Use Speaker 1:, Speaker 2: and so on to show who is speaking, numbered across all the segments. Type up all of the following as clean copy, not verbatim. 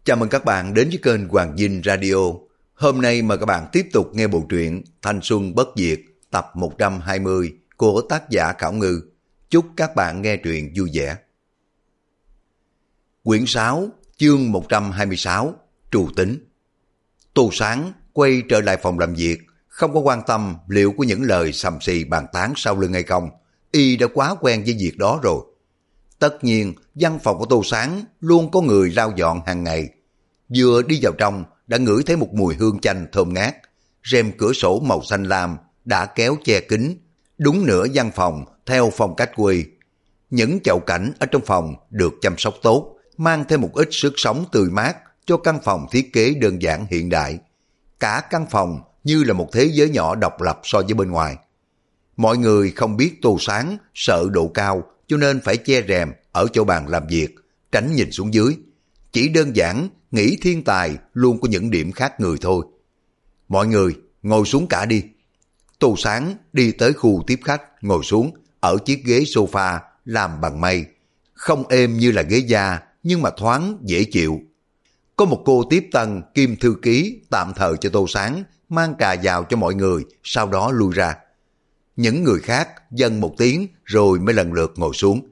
Speaker 1: Chào mừng các bạn đến với kênh Hoàng Dinh Radio. Hôm nay mời các bạn tiếp tục nghe bộ truyện Thanh Xuân Bất Diệt tập 120 của tác giả Khảo Ngư. Chúc các bạn nghe truyện vui vẻ. Quyển 6, chương 126, Trù Tính. Tô Sáng quay trở lại phòng làm việc, không có quan tâm liệu có những lời sầm xì bàn tán sau lưng hay không. Y đã quá quen với việc đó rồi. Tất nhiên, văn phòng của Tô Sáng luôn có người lau dọn hàng ngày. Vừa đi vào trong, đã ngửi thấy một mùi hương chanh thơm ngát. Rèm cửa sổ màu xanh lam đã kéo che kín, đúng nửa văn phòng theo phong cách Quy. Những chậu cảnh ở trong phòng được chăm sóc tốt, mang thêm một ít sức sống tươi mát cho căn phòng thiết kế đơn giản hiện đại. Cả căn phòng như là một thế giới nhỏ độc lập so với bên ngoài. Mọi người không biết Tô Sáng sợ độ cao cho nên phải che rèm ở chỗ bàn làm việc, tránh nhìn xuống dưới. Chỉ đơn giản nghĩ thiên tài luôn có những điểm khác người thôi. Mọi người ngồi xuống cả đi. Tô Sáng đi tới khu tiếp khách ngồi xuống ở chiếc ghế sofa làm bằng mây. Không êm như là ghế da nhưng mà thoáng dễ chịu. Có một cô tiếp tân kim thư ký tạm thời cho Tô Sáng mang trà vào cho mọi người, sau đó lui ra. Những người khác dâng một tiếng rồi mới lần lượt ngồi xuống.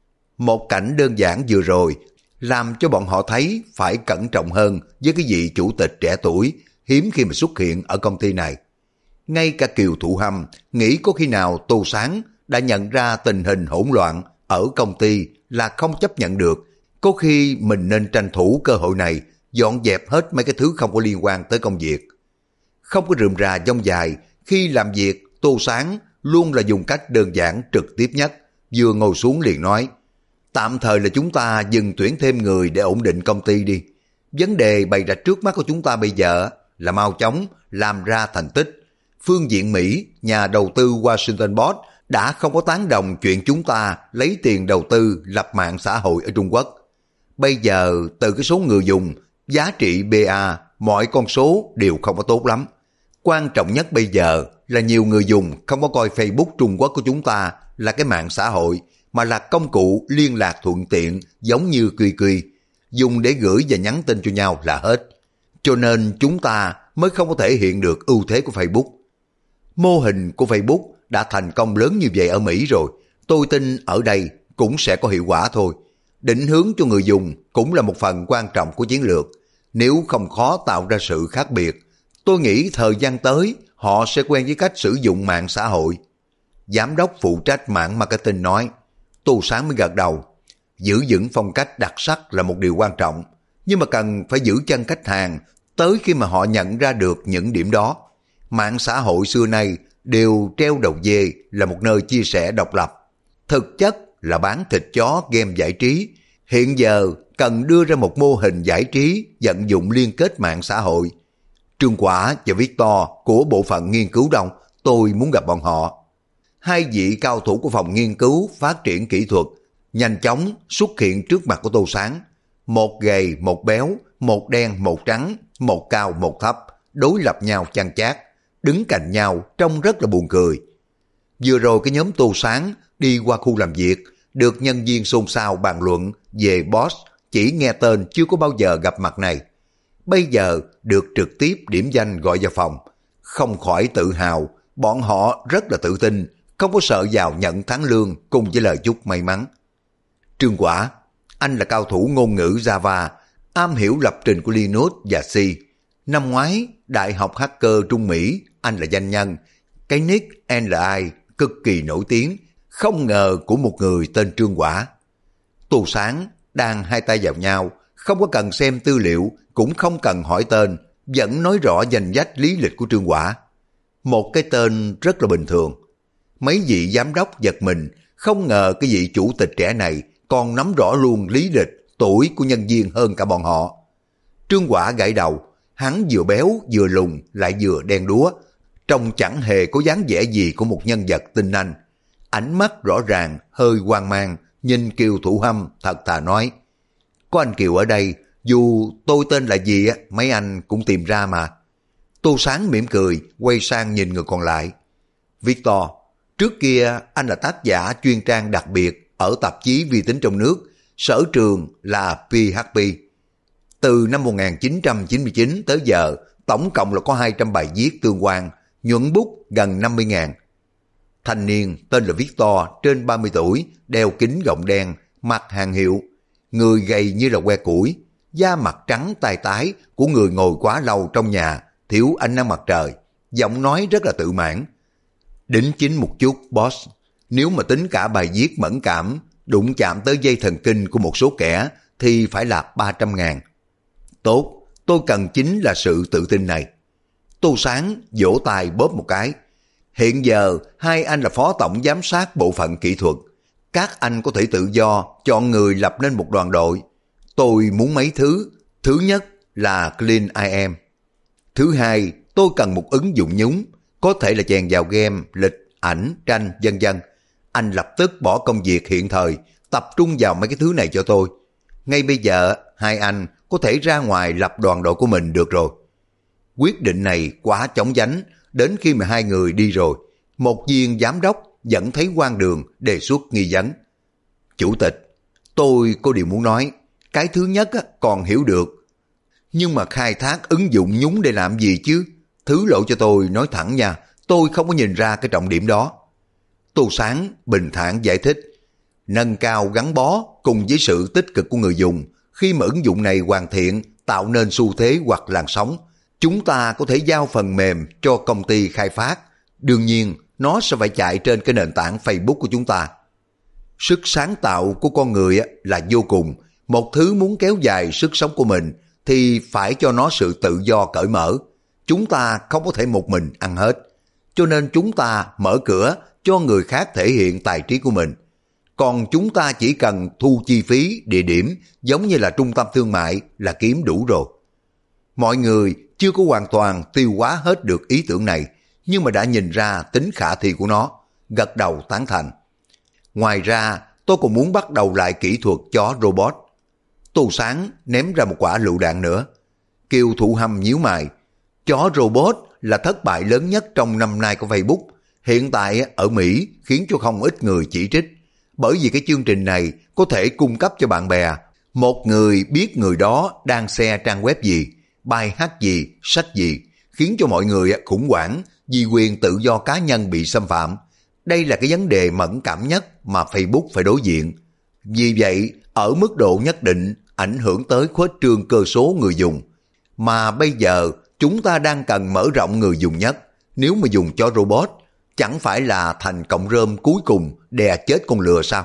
Speaker 1: Một cảnh đơn giản vừa rồi làm cho bọn họ thấy phải cẩn trọng hơn với cái vị chủ tịch trẻ tuổi hiếm khi mà xuất hiện ở công ty này. Ngay cả Kiều Thụ Hâm nghĩ có khi nào Tô Sáng đã nhận ra tình hình hỗn loạn ở công ty là không chấp nhận được. Có khi mình nên tranh thủ cơ hội này dọn dẹp hết mấy cái thứ không có liên quan tới công việc. Không có rườm rà dông dài, khi làm việc Tô Sáng luôn là dùng cách đơn giản trực tiếp nhất. Vừa ngồi xuống liền nói: tạm thời là chúng ta dừng tuyển thêm người để ổn định công ty đi. Vấn đề bày ra trước mắt của chúng ta bây giờ là mau chóng làm ra thành tích. Phương diện Mỹ, nhà đầu tư Washington Post đã không có tán đồng chuyện chúng ta lấy tiền đầu tư lập mạng xã hội ở Trung Quốc. Bây giờ từ cái số người dùng, giá trị BA, mọi con số đều không có tốt lắm. Quan trọng nhất bây giờ là nhiều người dùng không có coi Facebook Trung Quốc của chúng ta là cái mạng xã hội, mà là công cụ liên lạc thuận tiện giống như QQ, dùng để gửi và nhắn tin cho nhau là hết. Cho nên chúng ta mới không có thể hiện được ưu thế của Facebook. Mô hình của Facebook đã thành công lớn như vậy ở Mỹ rồi, tôi tin ở đây cũng sẽ có hiệu quả thôi. Định hướng cho người dùng cũng là một phần quan trọng của chiến lược. Nếu không khó tạo ra sự khác biệt, tôi nghĩ thời gian tới họ sẽ quen với cách sử dụng mạng xã hội. Giám đốc phụ trách mạng marketing nói. Tô Sáng mới gật đầu. Giữ vững phong cách đặc sắc là một điều quan trọng, nhưng mà cần phải giữ chân khách hàng tới khi mà họ nhận ra được những điểm đó. Mạng xã hội xưa nay đều treo đầu dê là một nơi chia sẻ độc lập. Thực chất là bán thịt chó game giải trí. Hiện giờ cần đưa ra một mô hình giải trí vận dụng liên kết mạng xã hội. Trương Quả và Victor của bộ phận nghiên cứu đông, tôi muốn gặp bọn họ. Hai vị cao thủ của phòng nghiên cứu phát triển kỹ thuật nhanh chóng xuất hiện trước mặt của Tô Sáng. Một gầy, một béo, một đen, một trắng, một cao, một thấp, đối lập nhau chằng chát, đứng cạnh nhau trông rất là buồn cười. Vừa rồi cái nhóm Tô Sáng đi qua khu làm việc, được nhân viên xôn xao bàn luận về boss chỉ nghe tên chưa có bao giờ gặp mặt này. Bây giờ được trực tiếp điểm danh gọi vào phòng, không khỏi tự hào, bọn họ rất là tự tin, không có sợ vào nhận tháng lương cùng với lời chúc may mắn. Trương Quả, anh là cao thủ ngôn ngữ Java, am hiểu lập trình của Linux và C. Năm ngoái, Đại học Hacker Trung Mỹ, anh là danh nhân. Cái nick NLI cực kỳ nổi tiếng, không ngờ của một người tên Trương Quả. Tô Sáng đang hai tay vào nhau, không có cần xem tư liệu, cũng không cần hỏi tên, vẫn nói rõ danh sách lý lịch của Trương Quả. Một cái tên rất là bình thường. Mấy vị giám đốc giật mình, không ngờ cái vị chủ tịch trẻ này còn nắm rõ luôn lý lịch, tuổi của nhân viên hơn cả bọn họ. Trương Quả gãi đầu, hắn vừa béo vừa lùn lại vừa đen đúa, trông chẳng hề có dáng vẻ gì của một nhân vật tinh anh. Ánh mắt rõ ràng hơi hoang mang, nhìn Kiều Thụ Hâm thật thà nói: có anh Kiều ở đây, dù tôi tên là gì mấy anh cũng tìm ra mà. Tô Sáng mỉm cười, quay sang nhìn người còn lại. Victor, trước kia anh là tác giả chuyên trang đặc biệt ở tạp chí vi tính trong nước, sở trường là PHP. Từ năm 1999 tới giờ, tổng cộng là có 200 bài viết tương quan, nhuận bút gần 50.000. Thanh niên tên là Victor, trên 30 tuổi, đeo kính gọng đen, mặc hàng hiệu, người gầy như là que củi, da mặt trắng tai tái của người ngồi quá lâu trong nhà, thiếu ánh nắng mặt trời, giọng nói rất là tự mãn. Đính chính một chút, boss, nếu mà tính cả bài viết mẫn cảm, đụng chạm tới dây thần kinh của một số kẻ, thì phải là 300.000. Tốt, tôi cần chính là sự tự tin này. Tô Sáng vỗ tay bóp một cái. Hiện giờ, hai anh là phó tổng giám sát bộ phận kỹ thuật. Các anh có thể tự do chọn người lập nên một đoàn đội. Tôi muốn mấy thứ. Thứ nhất là Clean IM. Thứ hai, tôi cần một ứng dụng nhúng, có thể là chèn vào game, lịch, ảnh, tranh, vân vân. Anh lập tức bỏ công việc hiện thời, tập trung vào mấy cái thứ này cho tôi. Ngay bây giờ, hai anh có thể ra ngoài lập đoàn đội của mình được rồi. Quyết định này quá chóng vánh, đến khi mà hai người đi rồi, một viên giám đốc vẫn thấy quan đường đề xuất nghi vấn. Chủ tịch, tôi có điều muốn nói. Cái thứ nhất còn hiểu được, nhưng mà khai thác ứng dụng nhúng để làm gì chứ? Thứ lộ cho tôi nói thẳng nha, tôi không có nhìn ra cái trọng điểm đó. Tô Sáng bình thản giải thích, nâng cao gắn bó cùng với sự tích cực của người dùng. Khi mà ứng dụng này hoàn thiện, tạo nên xu thế hoặc làn sóng, chúng ta có thể giao phần mềm cho công ty khai phát. Đương nhiên, nó sẽ phải chạy trên cái nền tảng Facebook của chúng ta. Sức sáng tạo của con người là vô cùng. Một thứ muốn kéo dài sức sống của mình thì phải cho nó sự tự do cởi mở. Chúng ta không có thể một mình ăn hết. Cho nên chúng ta mở cửa cho người khác thể hiện tài trí của mình. Còn chúng ta chỉ cần thu chi phí, địa điểm giống như là trung tâm thương mại là kiếm đủ rồi. Mọi người chưa có hoàn toàn tiêu hóa hết được ý tưởng này, nhưng mà đã nhìn ra tính khả thi của nó, gật đầu tán thành. Ngoài ra, tôi còn muốn bắt đầu lại kỹ thuật chó robot. Tô Sáng ném ra một quả lựu đạn nữa. Kiều Thụ Hâm nhíu mày. Chó robot là thất bại lớn nhất trong năm nay của Facebook. Hiện tại ở Mỹ khiến cho không ít người chỉ trích. Bởi vì cái chương trình này có thể cung cấp cho bạn bè. Một người biết người đó đang share trang web gì, bài hát gì, sách gì, khiến cho mọi người khủng hoảng vì quyền tự do cá nhân bị xâm phạm. Đây là cái vấn đề mẫn cảm nhất mà Facebook phải đối diện. Vì vậy, ở mức độ nhất định, ảnh hưởng tới khuếch trương cơ số người dùng. Mà bây giờ, chúng ta đang cần mở rộng người dùng nhất. Nếu mà dùng cho robot, chẳng phải là thành cọng rơm cuối cùng đè chết con lừa sao?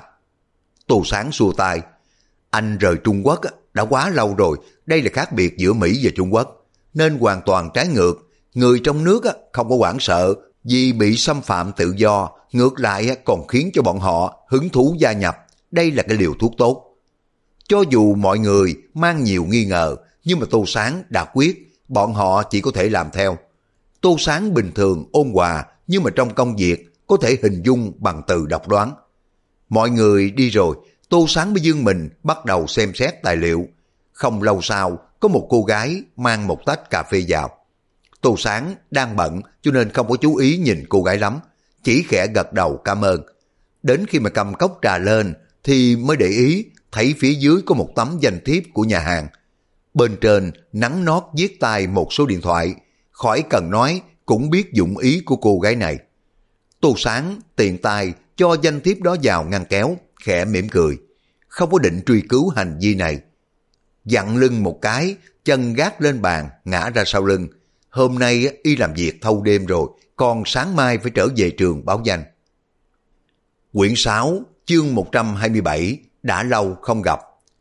Speaker 1: Tô Sáng xua tay. Anh rời Trung Quốc đã quá lâu rồi, đây là khác biệt giữa Mỹ và Trung Quốc. Nên hoàn toàn trái ngược, người trong nước không có hoảng sợ vì bị xâm phạm tự do, ngược lại còn khiến cho bọn họ hứng thú gia nhập. Đây là cái liều thuốc tốt. Cho dù mọi người mang nhiều nghi ngờ, nhưng mà Tô Sáng đã quyết, bọn họ chỉ có thể làm theo. Tô Sáng bình thường ôn hòa, nhưng mà trong công việc có thể hình dung bằng từ độc đoán. Mọi người đi rồi, Tô Sáng mới dương mình bắt đầu xem xét tài liệu. Không lâu sau, có một cô gái mang một tách cà phê vào. Tô Sáng đang bận cho nên không có chú ý nhìn cô gái lắm, chỉ khẽ gật đầu cảm ơn. Đến khi mà cầm cốc trà lên thì mới để ý thấy phía dưới có một tấm danh thiếp của nhà hàng. Bên trên nắn nót viết tay một số điện thoại, khỏi cần nói cũng biết dụng ý của cô gái này. Tô Sáng tiện tay cho danh thiếp đó vào ngăn kéo, khẽ mỉm cười, không có định truy cứu hành vi này. Dặn lưng một cái, chân gác lên bàn, ngã ra sau lưng. Hôm nay y làm việc thâu đêm rồi, còn sáng mai phải trở về trường báo danh. Quyển 6, chương 127, đã lâu không gặp.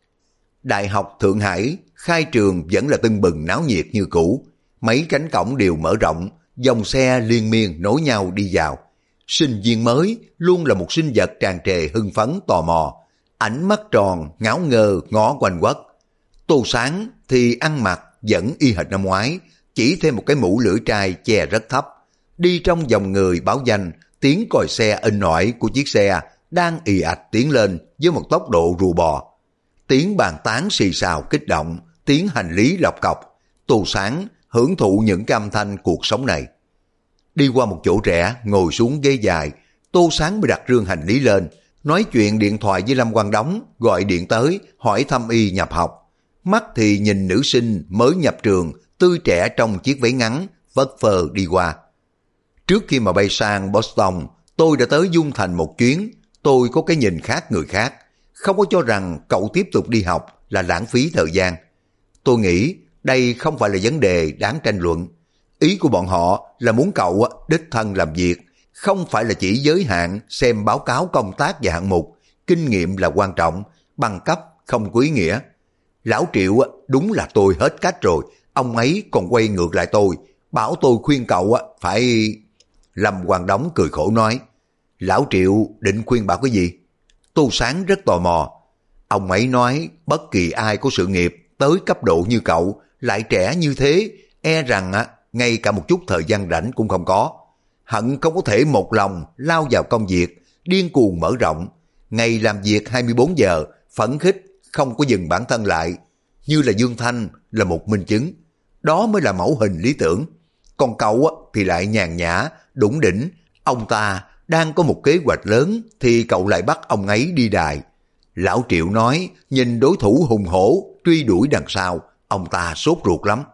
Speaker 1: Đại học Thượng Hải, khai trường vẫn là tưng bừng náo nhiệt như cũ. Mấy cánh cổng đều mở rộng, dòng xe liên miên nối nhau đi vào. Sinh viên mới luôn là một sinh vật tràn trề hưng phấn tò mò, ánh mắt tròn, ngáo ngơ ngó quanh quất. Tô Sáng thì ăn mặc vẫn y hệt năm ngoái, chỉ thêm một cái mũ lưỡi trai che rất thấp. Đi trong dòng người báo danh, tiếng còi xe inh ỏi của chiếc xe đang ì ạch tiến lên với một tốc độ rùa bò. Tiếng bàn tán xì xào kích động, tiếng hành lý lọc cọc. Tô Sáng hưởng thụ những cái âm thanh cuộc sống này. Đi qua một chỗ rẽ, ngồi xuống ghế dài, Tô Sáng mới đặt rương hành lý lên, nói chuyện điện thoại với Lâm Quang Đống, gọi điện tới hỏi thăm y nhập học. mắt thì nhìn nữ sinh mới nhập trường, tươi trẻ trong chiếc váy ngắn, vất phơ đi qua. Trước khi mà bay sang Boston, tôi đã tới Dung Thành một chuyến, tôi có cái nhìn khác người khác, không có cho rằng cậu tiếp tục đi học là lãng phí thời gian. Tôi nghĩ đây không phải là vấn đề đáng tranh luận. Ý của bọn họ là muốn cậu đích thân làm việc, không phải là chỉ giới hạn xem báo cáo công tác và hạng mục. Kinh nghiệm là quan trọng, bằng cấp không có ý nghĩa. Lão Triệu đúng là tôi hết cách rồi, ông ấy còn quay ngược lại tôi, bảo tôi khuyên cậu phải... Lâm Quang Đống cười khổ nói, Lão Triệu định khuyên bảo cái gì? Tô Sáng rất tò mò. Ông ấy nói bất kỳ ai có sự nghiệp tới cấp độ như cậu, lại trẻ như thế, e rằng ngay cả một chút thời gian rảnh cũng không có. Hận không có thể một lòng lao vào công việc, điên cuồng mở rộng. Ngày làm việc 24 giờ, phấn khích, không có dừng bản thân lại. Như là Dương Thanh là một minh chứng. Đó mới là mẫu hình lý tưởng. Còn cậu thì lại nhàn nhã, đủng đỉnh. Ông ta đang có một kế hoạch lớn thì cậu lại bắt ông ấy đi đài. Lão Triệu nói nhìn đối thủ hùng hổ truy đuổi đằng sau, ông ta sốt ruột lắm.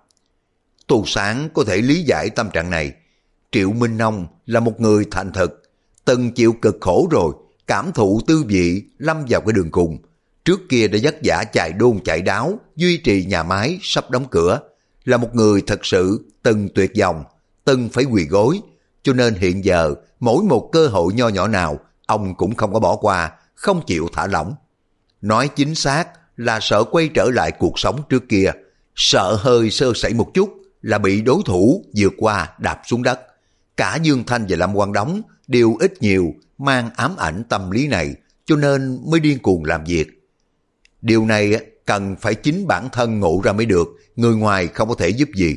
Speaker 1: Tô Sáng có thể lý giải tâm trạng này. Triệu Minh Nông là một người thành thực, từng chịu cực khổ rồi, cảm thụ tư vị lâm vào cái đường cùng. Trước kia đã vất vả chạy đôn chạy đáo, duy trì nhà máy sắp đóng cửa. Là một người thật sự từng tuyệt vọng, từng phải quỳ gối. Cho nên hiện giờ, mỗi một cơ hội nho nhỏ nào, ông cũng không có bỏ qua, không chịu thả lỏng. Nói chính xác là sợ quay trở lại cuộc sống trước kia, sợ hơi sơ sẩy một chút là bị đối thủ vượt qua đạp xuống đất. Cả Dương Thanh và Lâm Quang Đống đều ít nhiều mang ám ảnh tâm lý này, cho nên mới điên cuồng làm việc. Điều này cần phải chính bản thân ngộ ra mới được, người ngoài không có thể giúp gì.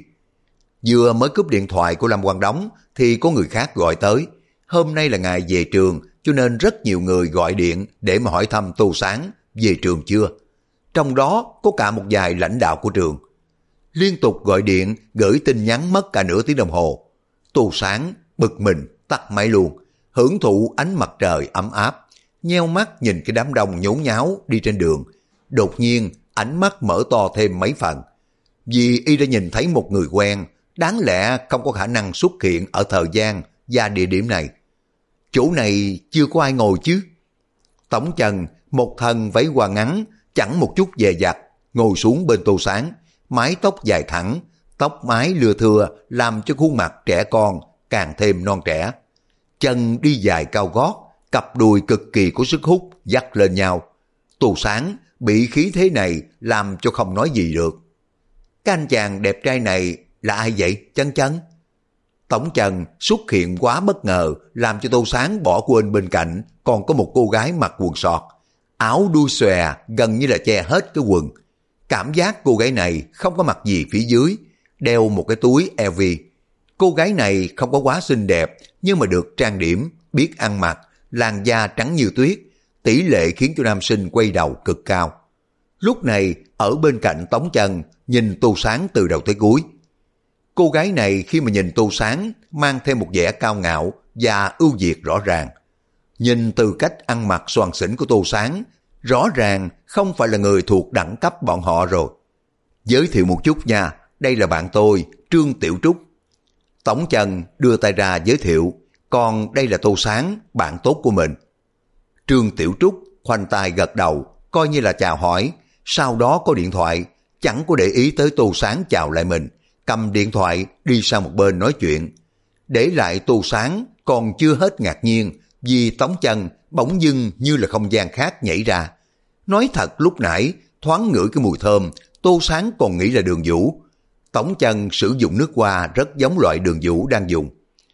Speaker 1: Vừa mới cúp điện thoại của Lâm Quang Đống thì có người khác gọi tới. Hôm nay là ngày về trường, cho nên rất nhiều người gọi điện để mà hỏi thăm Tô Sáng về trường chưa. Trong đó có cả một vài lãnh đạo của trường. Liên tục gọi điện, gửi tin nhắn mất cả nửa tiếng đồng hồ. Tô Sáng bực mình tắt máy luôn, hưởng thụ ánh mặt trời ấm áp, nheo mắt nhìn cái đám đông nhốn nháo đi trên đường. Đột nhiên ánh mắt mở to thêm mấy phần, vì y đã nhìn thấy một người quen, đáng lẽ không có khả năng xuất hiện ở thời gian và địa điểm này. Chỗ này chưa có ai ngồi chứ? Tống Trần, một thân váy hoa ngắn, chẳng một chút dè dặt, ngồi xuống bên Tô Sáng, mái tóc dài thẳng, tóc mái lưa thưa làm cho khuôn mặt trẻ con càng thêm non trẻ. Chân đi dài cao gót, cặp đùi cực kỳ có sức hút dắt lên nhau. Tô Sáng bị khí thế này làm cho không nói gì được. Cái anh chàng đẹp trai này là ai vậy, Chân Chân? Tống Trần xuất hiện quá bất ngờ, làm cho Tô Sáng bỏ quên bên cạnh còn có một cô gái mặc quần sọt, áo đuôi xòe gần như là che hết cái quần. Cảm giác cô gái này không có mặc gì phía dưới, đeo một cái túi LV. Cô gái này không có quá xinh đẹp, nhưng mà được trang điểm, biết ăn mặc, làn da trắng như tuyết, tỷ lệ khiến cho nam sinh quay đầu cực cao. Lúc này ở bên cạnh Tống Trần nhìn Tô Sáng từ đầu tới cuối. Cô gái này khi mà nhìn Tô Sáng mang thêm một vẻ cao ngạo và ưu việt rõ ràng. Nhìn từ cách ăn mặc xoàng xỉnh của Tô Sáng, rõ ràng không phải là người thuộc đẳng cấp bọn họ rồi. Giới thiệu một chút nha, đây là bạn tôi, Trương Tiểu Trúc. Tống Trần đưa tay ra giới thiệu, còn đây là Tô Sáng, bạn tốt của mình. Trương Tiểu Trúc khoanh tay gật đầu, coi như là chào hỏi, sau đó có điện thoại, chẳng có để ý tới Tô Sáng chào lại mình, cầm điện thoại đi sang một bên nói chuyện. Để lại Tô Sáng còn chưa hết ngạc nhiên, vì Tống Trần bỗng dưng như là không gian khác nhảy ra. Nói thật lúc nãy, thoáng ngửi cái mùi thơm, Tô Sáng còn nghĩ là Đường Vũ. Tống Trần sử dụng nước hoa rất giống loại Đường Vũ đang dùng.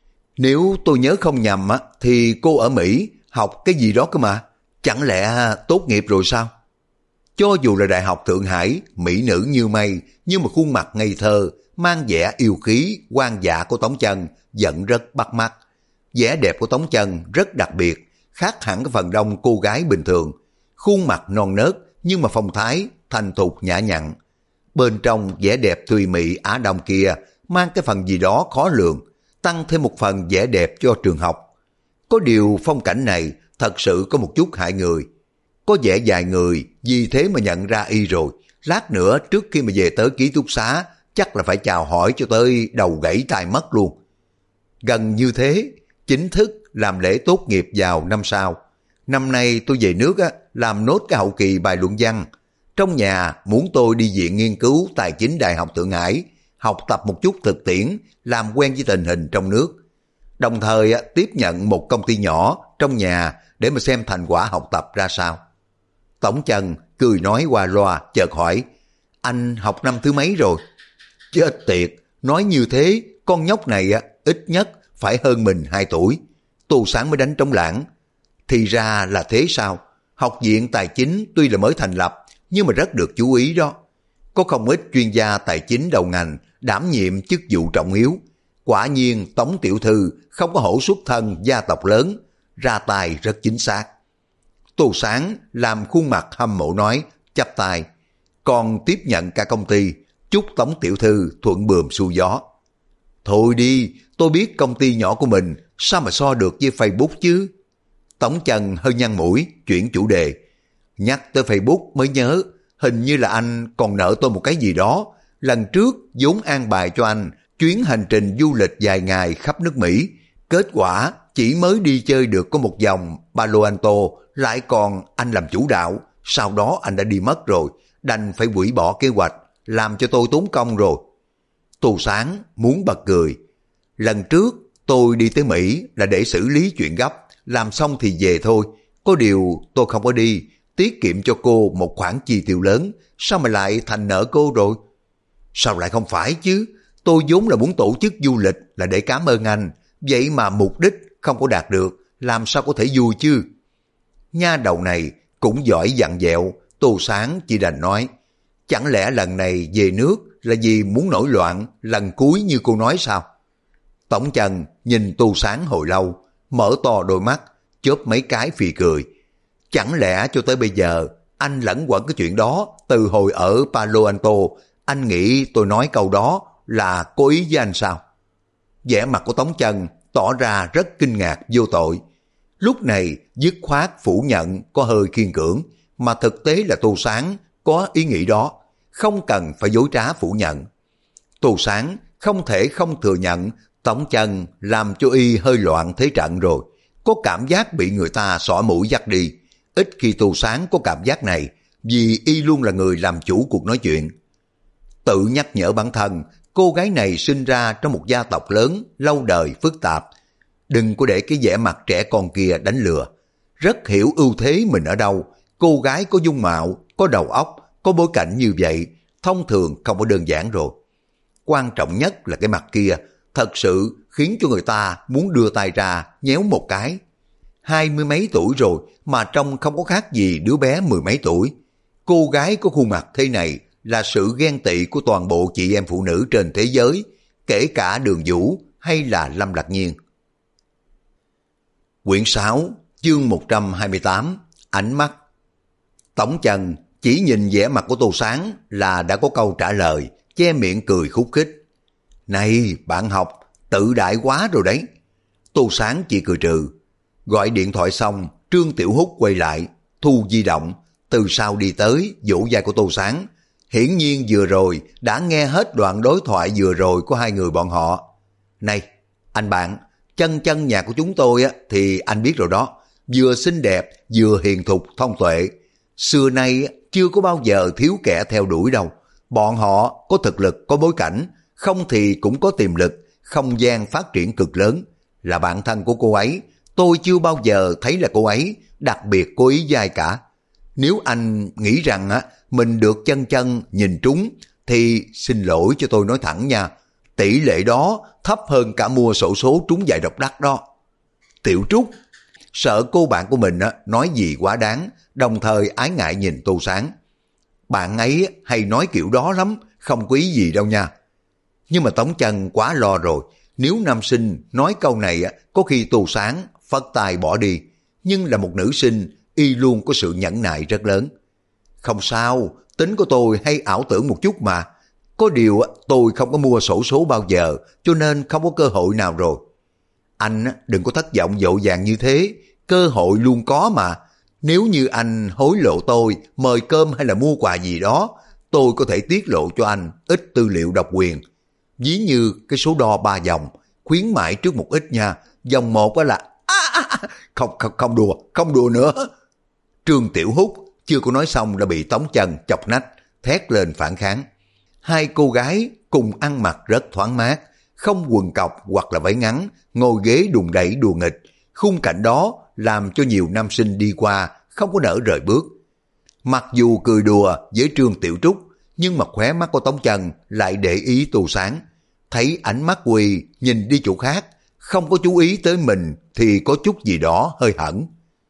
Speaker 1: Nếu tôi nhớ không nhầm thì cô ở Mỹ học cái gì đó cơ mà, chẳng lẽ tốt nghiệp rồi sao? Cho dù là Đại học Thượng Hải, mỹ nữ như mây, nhưng mà khuôn mặt ngây thơ, mang vẻ yêu khí, quan dạ của Tống Trần vẫn rất bắt mắt. Vẻ đẹp của Tống Trần rất đặc biệt, khác hẳn cái phần đông cô gái bình thường. Khuôn mặt non nớt nhưng mà phong thái thành thục nhã nhặn. Bên trong vẻ đẹp tùy mị Á Đông kia mang cái phần gì đó khó lường, tăng thêm một phần vẻ đẹp cho trường học. Có điều phong cảnh này thật sự có một chút hại người. Có vẻ vài người vì thế mà nhận ra y rồi, lát nữa trước khi mà về tới ký túc xá, chắc là phải chào hỏi cho tới đầu gãy tai mất luôn. Gần như thế, chính thức làm lễ tốt nghiệp vào năm sau. Năm nay tôi về nước làm nốt cái hậu kỳ bài luận văn. Trong nhà muốn tôi đi viện nghiên cứu tài chính Đại học Thượng Hải, học tập một chút thực tiễn, làm quen với tình hình trong nước. Đồng thời tiếp nhận một công ty nhỏ trong nhà để mà xem thành quả học tập ra sao. Tổng Trần cười nói qua loa, chợt hỏi, anh học năm thứ mấy rồi? Chết tiệt, nói như thế, con nhóc này ít nhất phải hơn mình 2 tuổi. Tô Sáng mới đánh trống lảng. Thì ra là thế sao? Học viện Tài chính tuy là mới thành lập, nhưng mà rất được chú ý đó. Có không ít chuyên gia tài chính đầu ngành đảm nhiệm chức vụ trọng yếu. Quả nhiên Tống tiểu thư không có hổ xuất thân gia tộc lớn, ra tài rất chính xác. Tô Sáng làm khuôn mặt hâm mộ nói, chắp tay, còn tiếp nhận cả công ty, chúc Tống tiểu thư thuận buồm xuôi gió. Thôi đi, tôi biết công ty nhỏ của mình, sao mà so được với Facebook chứ? Tống Trần hơi nhăn mũi, chuyển chủ đề. Nhắc tới Facebook mới nhớ, hình như là anh còn nợ tôi một cái gì đó. Lần trước vốn an bài cho anh chuyến hành trình du lịch dài ngày khắp nước Mỹ. Kết quả chỉ mới đi chơi được có một vòng Palo Alto, lại còn anh làm chủ đạo. Sau đó anh đã đi mất rồi, đành phải hủy bỏ kế hoạch, làm cho tôi tốn công rồi. Tô Sáng muốn bật cười. Lần trước tôi đi tới Mỹ là để xử lý chuyện gấp, làm xong thì về thôi. Có điều tôi không có đi, tiết kiệm cho cô một khoản chi tiêu lớn, sao mà lại thành nợ cô rồi? Sao lại không phải chứ? Tôi vốn là muốn tổ chức du lịch là để cảm ơn anh, vậy mà mục đích không có đạt được, làm sao có thể vui chứ? Nha đầu này cũng giỏi dặn dẹo, Tô Sáng chỉ đành nói, chẳng lẽ lần này về nước là vì muốn nổi loạn lần cuối như cô nói sao? Tổng Trần nhìn Tô Sáng hồi lâu, mở to đôi mắt, chớp mấy cái phì cười. Chẳng lẽ cho tới bây giờ anh lẫn quẩn cái chuyện đó từ hồi ở Palo Alto, anh nghĩ tôi nói câu đó là cố ý với anh sao? Vẻ mặt của Tống Trần tỏ ra rất kinh ngạc vô tội. Lúc này dứt khoát phủ nhận có hơi khiên cưỡng, mà thực tế là Tô Sáng có ý nghĩ đó, không cần phải dối trá phủ nhận. Tô Sáng không thể không thừa nhận Tống Trần làm cho y hơi loạn thế trận rồi, có cảm giác bị người ta xỏ mũi dắt đi. Ít khi Tô Sáng có cảm giác này, vì y luôn là người làm chủ cuộc nói chuyện. Tự nhắc nhở bản thân, cô gái này sinh ra trong một gia tộc lớn, lâu đời, phức tạp. Đừng có để cái vẻ mặt trẻ con kia đánh lừa. Rất hiểu ưu thế mình ở đâu. Cô gái có dung mạo, có đầu óc, có bối cảnh như vậy, thông thường không có đơn giản rồi. Quan trọng nhất là cái mặt kia, thật sự khiến cho người ta muốn đưa tay ra, nhéo một cái. 20 mấy tuổi rồi mà trông không có khác gì đứa bé 10 mấy tuổi. Cô gái có khuôn mặt thế này là sự ghen tị của toàn bộ chị em phụ nữ trên thế giới, kể cả Đường Vũ hay là Lâm Lạc Nhiên. Quyển 6, chương 128, Ánh mắt. Tổng Trần chỉ nhìn vẻ mặt của Tô Sáng là đã có câu trả lời, che miệng cười khúc khích. Này, bạn học, tự đại quá rồi đấy. Tô Sáng chỉ cười trừ. Gọi điện thoại xong, Trương Tiểu Húc quay lại, thu di động, từ sau đi tới, vỗ vai của Tô Sáng. Hiển nhiên vừa rồi đã nghe hết đoạn đối thoại vừa rồi của hai người bọn họ. Này, anh bạn, chân chân nhà của chúng tôi thì anh biết rồi đó, vừa xinh đẹp, vừa hiền thục, thông tuệ. Xưa nay chưa có bao giờ thiếu kẻ theo đuổi đâu. Bọn họ có thực lực, có bối cảnh, không thì cũng có tiềm lực, không gian phát triển cực lớn. Là bạn thân của cô ấy, tôi chưa bao giờ thấy là cô ấy đặc biệt cố ý với ai cả. Nếu anh nghĩ rằng mình được chân chân nhìn trúng, thì xin lỗi cho tôi nói thẳng nha, tỷ lệ đó thấp hơn cả mua xổ số trúng giải độc đắc đó. Tiểu Trúc sợ cô bạn của mình nói gì quá đáng, đồng thời ái ngại nhìn Tô Sáng. Bạn ấy hay nói kiểu đó lắm, không có ý gì đâu nha. Nhưng mà Tống Trần quá lo rồi, nếu nam sinh nói câu này có khi Tô Sáng phất tay bỏ đi, nhưng là một nữ sinh y luôn có sự nhẫn nại rất lớn. Không sao, tính của tôi hay ảo tưởng một chút mà. Có điều tôi không có mua xổ số bao giờ, cho nên không có cơ hội nào rồi. Anh đừng có thất vọng vội vàng như thế, cơ hội luôn có mà. Nếu như anh hối lộ tôi, mời cơm hay là mua quà gì đó, tôi có thể tiết lộ cho anh ít tư liệu độc quyền. Ví như cái số đo 3 vòng, khuyến mãi trước một ít nha. Vòng 1 đó là không đùa nữa. Trương Tiểu Húc chưa có nói xong đã bị Tống Chân chọc nách, thét lên phản kháng. Hai cô gái cùng ăn mặc rất thoáng mát, không quần cọc hoặc là váy ngắn, ngồi ghế đùn đẩy đùa nghịch. Khung cảnh đó làm cho nhiều nam sinh đi qua không có nỡ rời bước. Mặc dù cười đùa với Trương Tiểu Trúc, nhưng mà khóe mắt của Tống Chân lại để ý Tô Sáng. Thấy ánh mắt Quỳ nhìn đi chỗ khác, không có chú ý tới mình thì có chút gì đó hơi hẳn.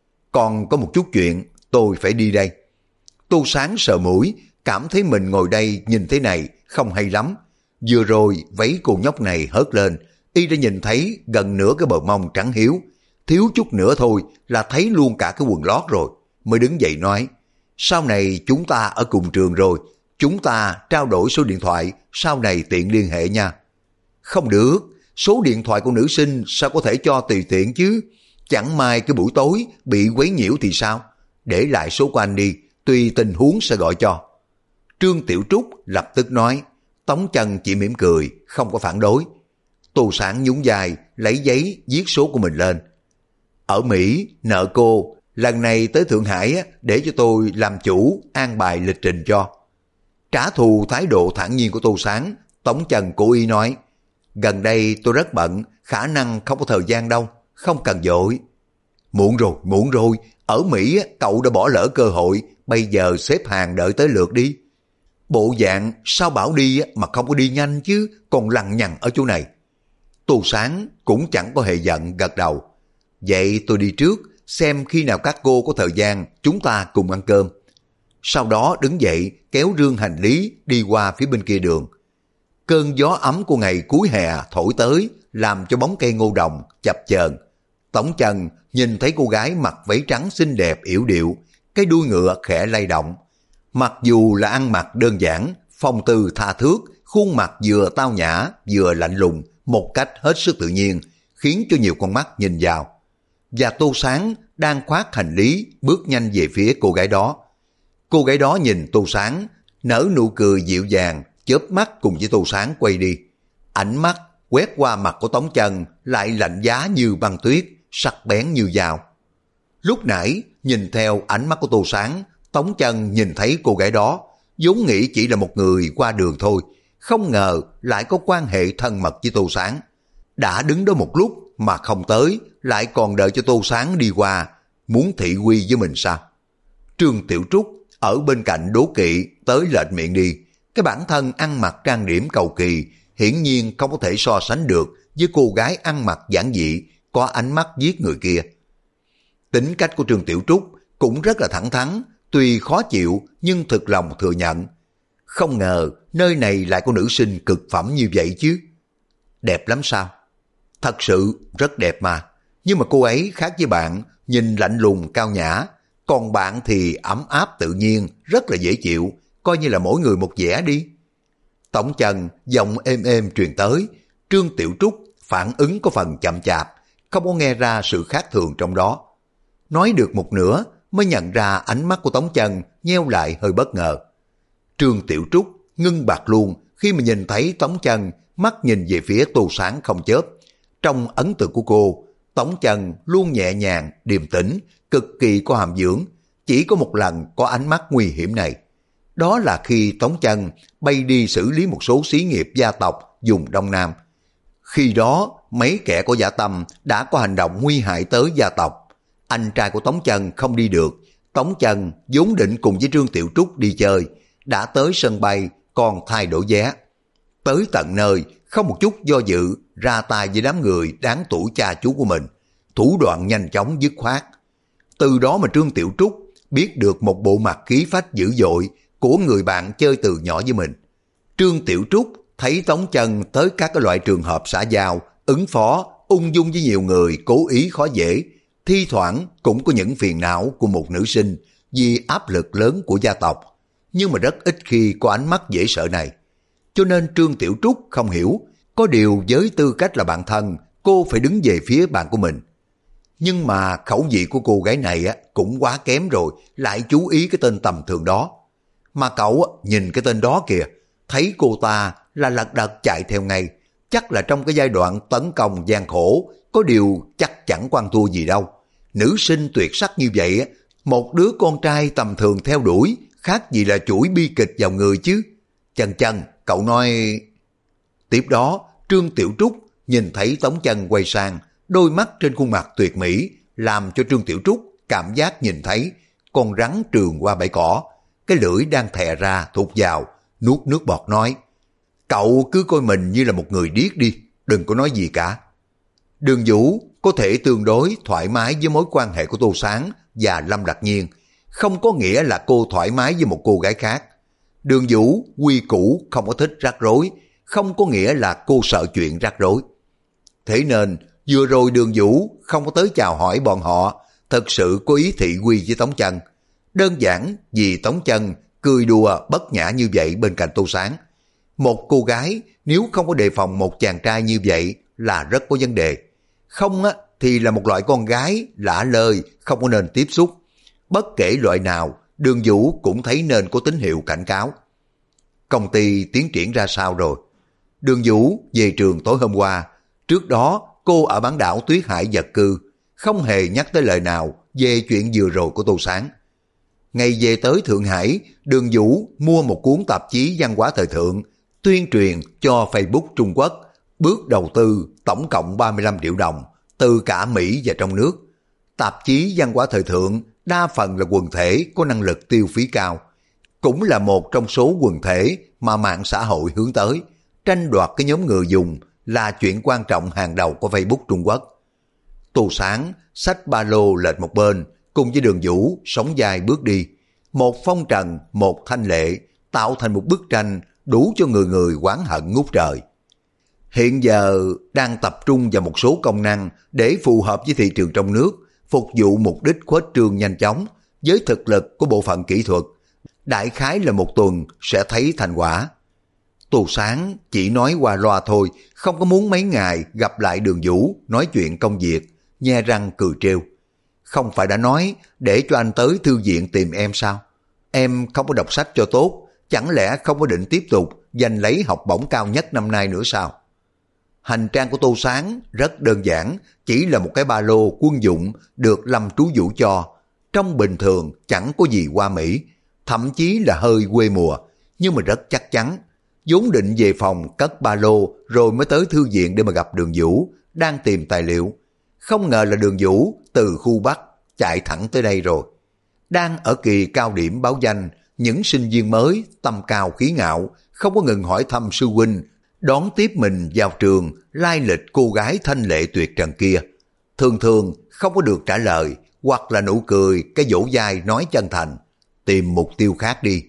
Speaker 1: Còn có một chút chuyện, tôi phải đi đây. Tô Sáng sờ mũi, cảm thấy mình ngồi đây nhìn thế này không hay lắm. Vừa rồi váy cô nhóc này hớt lên, y đã nhìn thấy gần nửa cái bờ mông trắng hiếu. Thiếu chút nữa thôi là thấy luôn cả cái quần lót rồi. Mới đứng dậy nói, sau này chúng ta ở cùng trường rồi, chúng ta trao đổi số điện thoại, sau này tiện liên hệ nha. Không được, số điện thoại của nữ sinh sao có thể cho tùy tiện chứ? Chẳng may cái buổi tối bị quấy nhiễu thì sao? Để lại số của anh đi, tùy tình huống sẽ gọi cho. Trương Tiểu Trúc lập tức nói. Tống Chân chỉ mỉm cười, không có phản đối. Tô Sáng nhún vai, lấy giấy viết số của mình lên. Ở Mỹ, nợ cô, lần này tới Thượng Hải để cho tôi làm chủ, an bài lịch trình cho. Trả thù thái độ thản nhiên của Tô Sáng, Tống Chân cố ý nói. Gần đây tôi rất bận, khả năng không có thời gian đâu, không cần vội. Muộn rồi, ở Mỹ cậu đã bỏ lỡ cơ hội, bây giờ xếp hàng đợi tới lượt đi. Bộ dạng sao bảo đi mà không có đi nhanh chứ, còn lằng nhằng ở chỗ này. Tô Sáng cũng chẳng có hề giận, gật đầu. Vậy tôi đi trước, xem khi nào các cô có thời gian chúng ta cùng ăn cơm. Sau đó đứng dậy kéo rương hành lý đi qua phía bên kia đường. Cơn gió ấm của ngày cuối hè thổi tới làm cho bóng cây ngô đồng chập chờn. Tống Chân nhìn thấy cô gái mặc váy trắng xinh đẹp yểu điệu, cái đuôi ngựa khẽ lay động. Mặc dù là ăn mặc đơn giản, phong tư tha thước, khuôn mặt vừa tao nhã vừa lạnh lùng một cách hết sức tự nhiên, khiến cho nhiều con mắt nhìn vào. Và Tô Sáng đang khoác hành lý bước nhanh về phía cô gái đó. Cô gái đó nhìn Tô Sáng, nở nụ cười dịu dàng, chớp mắt cùng với Tô Sáng quay đi. Ánh mắt quét qua mặt của Tống Chân lại lạnh giá như băng tuyết, sắc bén như dao. Lúc nãy nhìn theo ánh mắt của Tô Sáng, Tống Chân nhìn thấy cô gái đó, vốn nghĩ chỉ là một người qua đường thôi, không ngờ lại có quan hệ thân mật với Tô Sáng. Đã đứng đó một lúc mà không tới, lại còn đợi cho Tô Sáng đi qua, muốn thị uy với mình sao? Trương Tiểu Trúc ở bên cạnh đố kỵ tới lệch miệng đi. Cái bản thân ăn mặc trang điểm cầu kỳ hiển nhiên không có thể so sánh được với cô gái ăn mặc giản dị, có ánh mắt giết người kia. Tính cách của Trương Tiểu Trúc cũng rất là thẳng thắn, tuy khó chịu nhưng thực lòng thừa nhận. Không ngờ nơi này lại có nữ sinh cực phẩm như vậy chứ. Đẹp lắm sao? Thật sự rất đẹp mà. Nhưng mà cô ấy khác với bạn, nhìn lạnh lùng cao nhã. Còn bạn thì ấm áp tự nhiên, rất là dễ chịu, coi như là mỗi người một vẻ đi. Tống Chân giọng êm êm truyền tới. Trương Tiểu Trúc phản ứng có phần chậm chạp, không có nghe ra sự khác thường trong đó. Nói được một nửa mới nhận ra ánh mắt của Tống Chân nheo lại hơi bất ngờ. Trương Tiểu Trúc ngưng bặt luôn khi mà nhìn thấy Tống Chân mắt nhìn về phía Tô Sáng không chớp. Trong ấn tượng của cô, Tống Chân luôn nhẹ nhàng, điềm tĩnh, cực kỳ có hàm dưỡng. Chỉ có một lần có ánh mắt nguy hiểm này. Đó là khi Tống Chân bay đi xử lý một số xí nghiệp gia tộc vùng Đông Nam. Khi đó, mấy kẻ có dã tâm đã có hành động nguy hại tới gia tộc. Anh trai của Tống Chân không đi được. Tống Chân vốn định cùng với Trương Tiểu Trúc đi chơi. Đã tới sân bay còn thay đổi vé. Tới tận nơi, không một chút do dự, ra tay với đám người đáng tuổi cha chú của mình. Thủ đoạn nhanh chóng dứt khoát. Từ đó mà Trương Tiểu Trúc biết được một bộ mặt khí phách dữ dội của người bạn chơi từ nhỏ với mình. Trương Tiểu Trúc thấy Tống Chân tới các cái loại trường hợp xã giao, ứng phó, ung dung với nhiều người cố ý khó dễ, thi thoảng cũng có những phiền não của một nữ sinh vì áp lực lớn của gia tộc, nhưng mà rất ít khi có ánh mắt dễ sợ này. Cho nên Trương Tiểu Trúc không hiểu, có điều với tư cách là bạn thân, cô phải đứng về phía bạn của mình. Nhưng mà khẩu vị của cô gái này cũng quá kém rồi, lại chú ý cái tên tầm thường đó. Mà cậu nhìn cái tên đó kìa, thấy cô ta là lật đật chạy theo ngay. Chắc là trong cái giai đoạn tấn công gian khổ, có điều chắc chẳng quan thua gì đâu. Nữ sinh tuyệt sắc như vậy, một đứa con trai tầm thường theo đuổi, khác gì là chuỗi bi kịch vào người chứ. Chân Chân, cậu nói... Tiếp đó, Trương Tiểu Trúc nhìn thấy Tống Chân quay sang, đôi mắt trên khuôn mặt tuyệt mỹ, làm cho Trương Tiểu Trúc cảm giác nhìn thấy con rắn trườn qua bãi cỏ, cái lưỡi đang thè ra thụt vào, nuốt nước bọt nói: cậu cứ coi mình như là một người điếc đi, đừng có nói gì cả. Đường Vũ có thể tương đối thoải mái với mối quan hệ của Tô Sáng và Lâm Lạc Nhiên, không có nghĩa là cô thoải mái với một cô gái khác. Đường Vũ quy củ không có thích rắc rối, không có nghĩa là cô sợ chuyện rắc rối. Thế nên vừa rồi Đường Vũ không có tới chào hỏi bọn họ, thật sự có ý thị quy với Tống Chân. Đơn giản vì Tống Chân cười đùa bất nhã như vậy bên cạnh Tô Sáng. Một cô gái nếu không có đề phòng một chàng trai như vậy là rất có vấn đề. Không á thì là một loại con gái lả lơi, không có nên tiếp xúc. Bất kể loại nào, Đường Vũ cũng thấy nên có tín hiệu cảnh cáo. Công ty tiến triển ra sao rồi? Đường Vũ về trường tối hôm qua. Trước đó cô ở bán đảo Tuyết Hải vật cư, không hề nhắc tới lời nào về chuyện vừa rồi của Tô Sáng. Ngày về tới Thượng Hải, Đường Vũ mua một cuốn tạp chí văn hóa thời thượng, tuyên truyền cho Facebook Trung Quốc, bước đầu tư tổng cộng 35 triệu đồng, từ cả Mỹ và trong nước. Tạp chí văn hóa thời thượng đa phần là quần thể có năng lực tiêu phí cao, cũng là một trong số quần thể mà mạng xã hội hướng tới. Tranh đoạt cái nhóm người dùng là chuyện quan trọng hàng đầu của Facebook Trung Quốc. Tô Sáng xách ba lô lệch một bên, cùng với Đường Vũ sóng vai bước đi. Một phong trần, một thanh lệ, tạo thành một bức tranh đủ cho người người oán hận ngút trời. Hiện giờ đang tập trung vào một số công năng để phù hợp với thị trường trong nước, phục vụ mục đích khuếch trương nhanh chóng. Với thực lực của bộ phận kỹ thuật, đại khái là một tuần sẽ thấy thành quả. Tô Sáng chỉ nói qua loa thôi, không có muốn mấy ngày gặp lại Đường Vũ nói chuyện công việc, nhe răng cười trêu. Không phải đã nói để cho anh tới thư viện tìm em sao? Em không có đọc sách cho tốt, chẳng lẽ không có định tiếp tục giành lấy học bổng cao nhất năm nay nữa sao? Hành trang của Tô Sáng rất đơn giản, chỉ là một cái ba lô quân dụng được Lâm Trú Vũ cho. Trong bình thường chẳng có gì hoa mỹ, thậm chí là hơi quê mùa, nhưng mà rất chắc chắn. Vốn định về phòng cất ba lô rồi mới tới thư viện để mà gặp Đường Vũ, đang tìm tài liệu. Không ngờ là Đường Vũ từ khu Bắc chạy thẳng tới đây rồi. Đang ở kỳ cao điểm báo danh, những sinh viên mới tâm cao khí ngạo, không có ngừng hỏi thăm sư huynh, đón tiếp mình vào trường, lai lịch cô gái thanh lệ tuyệt trần kia. Thường thường không có được trả lời, hoặc là nụ cười, cái vỗ vai nói chân thành. Tìm mục tiêu khác đi.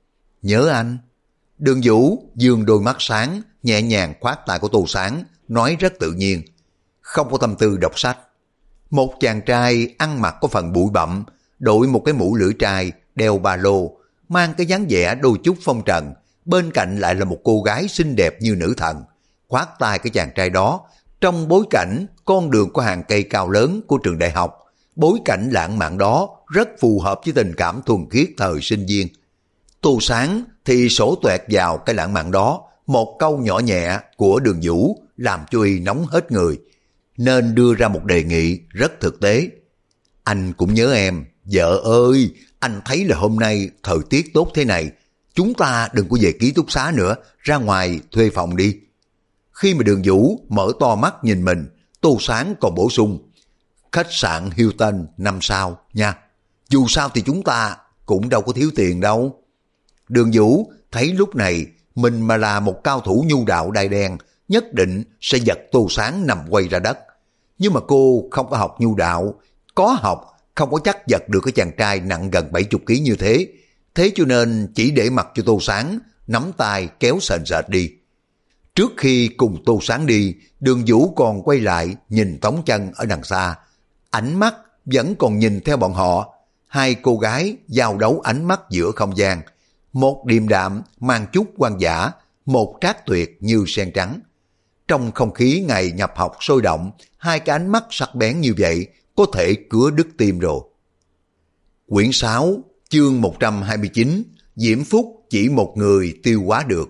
Speaker 1: Nhớ anh. Đường Vũ dương đôi mắt sáng, nhẹ nhàng khoát tay của Tô Sáng, nói rất tự nhiên. Không có tâm tư đọc sách. Một chàng trai ăn mặc có phần bụi bặm, đội một cái mũ lưỡi trai, đeo ba lô, mang cái dáng vẻ đôi chút phong trần, bên cạnh lại là một cô gái xinh đẹp như nữ thần. Khoát tay cái chàng trai đó, trong bối cảnh con đường có hàng cây cao lớn của trường đại học, bối cảnh lãng mạn đó rất phù hợp với tình cảm thuần khiết thời sinh viên. Tô Sáng thì sổ tuẹt vào cái lãng mạn đó, một câu nhỏ nhẹ của Đường Vũ làm cho y nóng hết người, nên đưa ra một đề nghị rất thực tế. Anh cũng nhớ em, vợ ơi, anh thấy là hôm nay thời tiết tốt thế này, chúng ta đừng có về ký túc xá nữa, ra ngoài thuê phòng đi. Khi mà Đường Vũ mở to mắt nhìn mình, Tô Sáng còn bổ sung, khách sạn Hilton 5 sao nha, dù sao thì chúng ta cũng đâu có thiếu tiền đâu. Đường Vũ thấy lúc này mình mà là một cao thủ nhu đạo đai đen, nhất định sẽ giật Tô Sáng nằm quay ra đất. Nhưng mà cô không có học nhu đạo, có học không có chắc giật được cái chàng trai nặng gần 70 kg như thế. Thế cho nên chỉ để mặc cho Tô Sáng nắm tay kéo sền sệt đi. Trước khi cùng Tô Sáng đi, Đường Vũ còn quay lại nhìn Tống Chân ở đằng xa. Ánh mắt vẫn còn nhìn theo bọn họ. Hai cô gái giao đấu ánh mắt giữa không gian. Một điềm đạm mang chút hoang dã, một trác tuyệt như sen trắng. Trong không khí ngày nhập học sôi động, hai cái ánh mắt sắc bén như vậy có thể cứa đứt tim rồi. Quyển 6, chương 129, diễm phúc chỉ một người tiêu hóa được.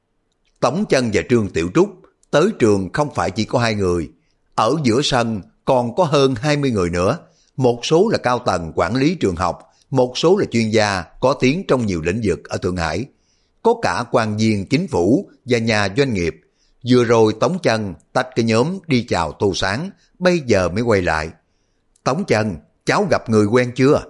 Speaker 1: Tống Chân và Trương Tiểu Trúc tới trường không phải chỉ có 2 người, ở giữa sân còn có hơn 20 người nữa, một số là cao tầng quản lý trường học, một số là chuyên gia có tiếng trong nhiều lĩnh vực ở Thượng Hải, có cả quan viên chính phủ và nhà doanh nghiệp. Vừa rồi Tống Chân tách cái nhóm đi chào Tô Sáng, bây giờ mới quay lại. Tống Chân, cháu gặp người quen chưa?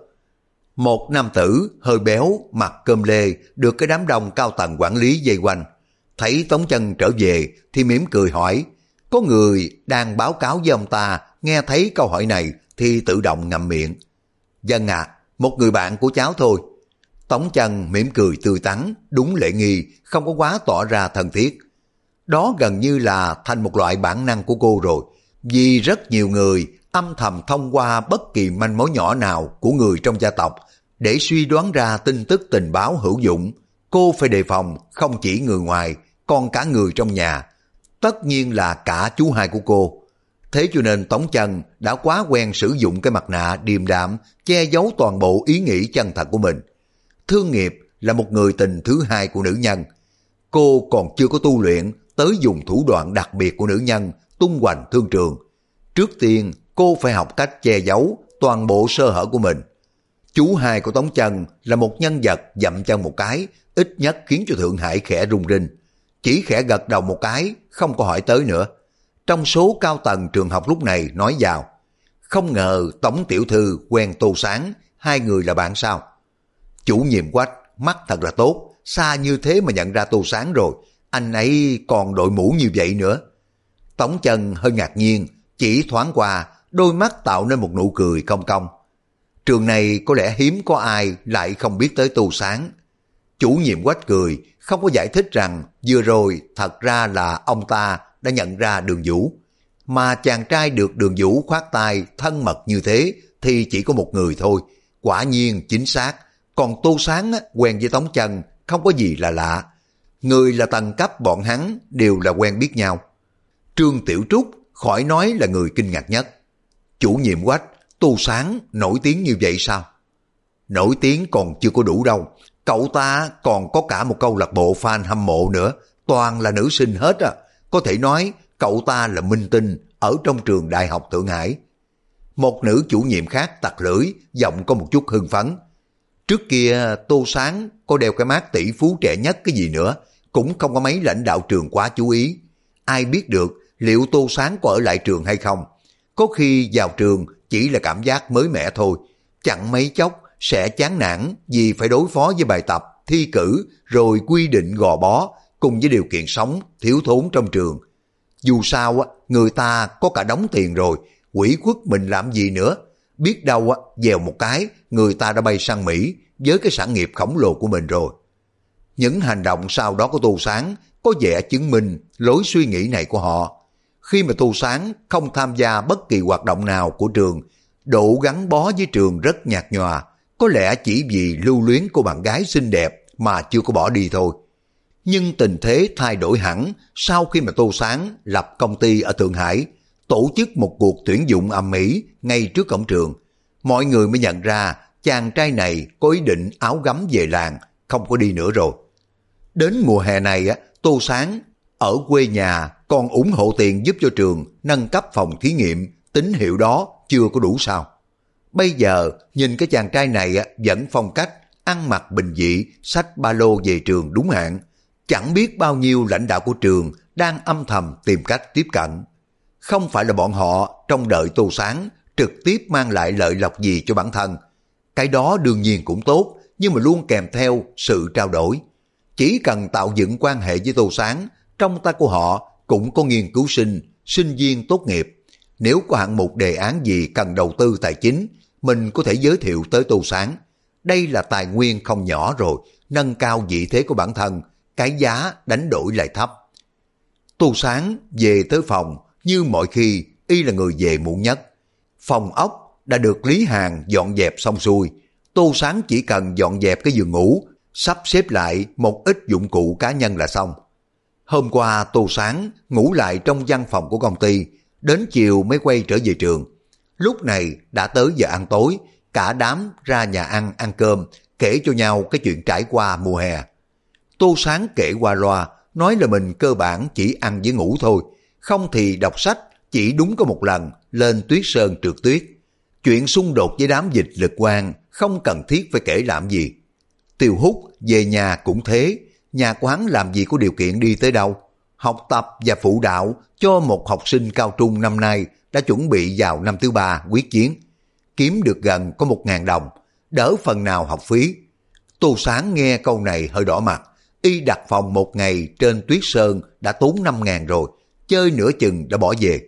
Speaker 1: Một nam tử hơi béo, mặt cơm lê, được cái đám đông cao tầng quản lý vây quanh. Thấy Tống Chân trở về thì mỉm cười hỏi. Có người đang báo cáo với ông ta, nghe thấy câu hỏi này thì tự động ngậm miệng. Vâng ạ, một người bạn của cháu thôi. Tống Chân mỉm cười tươi tắn, đúng lễ nghi, không có quá tỏ ra thân thiết. Đó gần như là thành một loại bản năng của cô rồi, vì rất nhiều người âm thầm thông qua bất kỳ manh mối nhỏ nào của người trong gia tộc để suy đoán ra tin tức tình báo hữu dụng. Cô phải đề phòng không chỉ người ngoài, còn cả người trong nhà, tất nhiên là cả chú hai của cô. Thế cho nên Tống Chân đã quá quen sử dụng cái mặt nạ điềm đạm che giấu toàn bộ ý nghĩ chân thật của mình. Thương Nghiệp là một người tình thứ hai của nữ nhân. Cô còn chưa có tu luyện tới dùng thủ đoạn đặc biệt của nữ nhân tung hoành thương trường. Trước tiên cô phải học cách che giấu toàn bộ sơ hở của mình. Chú hai của Tống Chân là một nhân vật dậm chân một cái, ít nhất khiến cho Thượng Hải khẽ rung rinh. Chỉ khẽ gật đầu một cái, không có hỏi tới nữa. Trong số cao tầng trường học lúc này nói vào, không ngờ Tống tiểu thư quen Tô Sáng, 2 người là bạn sao? Chủ nhiệm Quách mắt thật là tốt, xa như thế mà nhận ra Tô Sáng rồi, anh ấy còn đội mũ như vậy nữa. Tống Chân hơi ngạc nhiên, chỉ thoáng qua, đôi mắt tạo nên một nụ cười cong cong. Trường này có lẽ hiếm có ai lại không biết tới Tô Sáng. Chủ nhiệm Quách cười, không có giải thích rằng vừa rồi thật ra là ông ta đã nhận ra Đường Vũ. Mà chàng trai được Đường Vũ khoát tay thân mật như thế thì chỉ có một người thôi. Quả nhiên chính xác, còn Tô Sáng quen với Tống Chân không có gì là lạ. Người là tầng cấp bọn hắn đều là quen biết nhau. Trương Tiểu Trúc khỏi nói là người kinh ngạc nhất. Chủ nhiệm Quách, Tô Sáng nổi tiếng như vậy sao? Nổi tiếng còn chưa có đủ đâu. Cậu ta còn có cả một câu lạc bộ fan hâm mộ nữa, toàn là nữ sinh hết à. Có thể nói cậu ta là minh tinh ở trong trường Đại học Thượng Hải. Một nữ chủ nhiệm khác tặc lưỡi, giọng có một chút hưng phấn. Trước kia Tô Sáng có đeo cái mác tỷ phú trẻ nhất cái gì nữa, cũng không có mấy lãnh đạo trường quá chú ý. Ai biết được liệu Tô Sáng có ở lại trường hay không? Có khi vào trường chỉ là cảm giác mới mẻ thôi, chẳng mấy chốc sẽ chán nản vì phải đối phó với bài tập, thi cử, rồi quy định gò bó, cùng với điều kiện sống thiếu thốn trong trường. Dù sao người ta có cả đống tiền rồi, ủy khuất mình làm gì nữa? Biết đâu dèo một cái, người ta đã bay sang Mỹ với cái sản nghiệp khổng lồ của mình rồi. Những hành động sau đó của Tô Sáng có vẻ chứng minh lối suy nghĩ này của họ. Khi mà Tô Sáng không tham gia bất kỳ hoạt động nào của trường, độ gắn bó với trường rất nhạt nhòa, có lẽ chỉ vì lưu luyến cô bạn gái xinh đẹp mà chưa có bỏ đi thôi. Nhưng tình thế thay đổi hẳn sau khi mà Tô Sáng lập công ty ở Thượng Hải, tổ chức một cuộc tuyển dụng ầm ĩ ngay trước cổng trường. Mọi người mới nhận ra chàng trai này có ý định áo gấm về làng, không có đi nữa rồi. Đến mùa hè này, Tô Sáng ở quê nhà còn ủng hộ tiền giúp cho trường nâng cấp phòng thí nghiệm, tín hiệu đó chưa có đủ sao? Bây giờ nhìn cái chàng trai này vẫn phong cách, ăn mặc bình dị, xách ba lô về trường đúng hạn. Chẳng biết bao nhiêu lãnh đạo của trường đang âm thầm tìm cách tiếp cận. Không phải là bọn họ trông đợi Tô Sáng trực tiếp mang lại lợi lộc gì cho bản thân. Cái đó đương nhiên cũng tốt, nhưng mà luôn kèm theo sự trao đổi. Chỉ cần tạo dựng quan hệ với Tô Sáng, trong tay của họ cũng có nghiên cứu sinh, sinh viên tốt nghiệp. Nếu có hạng mục đề án gì cần đầu tư tài chính, mình có thể giới thiệu tới Tô Sáng. Đây là tài nguyên không nhỏ rồi, nâng cao vị thế của bản thân, cái giá đánh đổi lại thấp. Tô Sáng về tới phòng, như mọi khi y là người về muộn nhất. Phòng ốc đã được Lý Hàn dọn dẹp xong xuôi. Tô Sáng chỉ cần dọn dẹp cái giường ngủ, sắp xếp lại một ít dụng cụ cá nhân là xong. Hôm qua Tô Sáng ngủ lại trong văn phòng của công ty, đến chiều mới quay trở về trường. Lúc này đã tới giờ ăn tối, cả đám ra nhà ăn cơm, kể cho nhau cái chuyện trải qua mùa hè. Tô Sáng kể qua loa, nói là mình cơ bản chỉ ăn với ngủ thôi, không thì đọc sách chỉ đúng có một lần lên Tuyết Sơn trượt tuyết. Chuyện xung đột với đám dịch lực quan không cần thiết phải kể làm gì. Tiêu Hút về nhà cũng thế, nhà của hắn làm gì có điều kiện đi tới đâu. Học tập và phụ đạo cho một học sinh cao trung năm nay đã chuẩn bị vào năm thứ 3 quyết chiến. Kiếm được gần có 1.000 đồng, đỡ phần nào học phí. Tô Sáng nghe câu này hơi đỏ mặt, y đặt phòng một ngày trên Tuyết Sơn đã tốn 5.000 rồi, chơi nửa chừng đã bỏ về.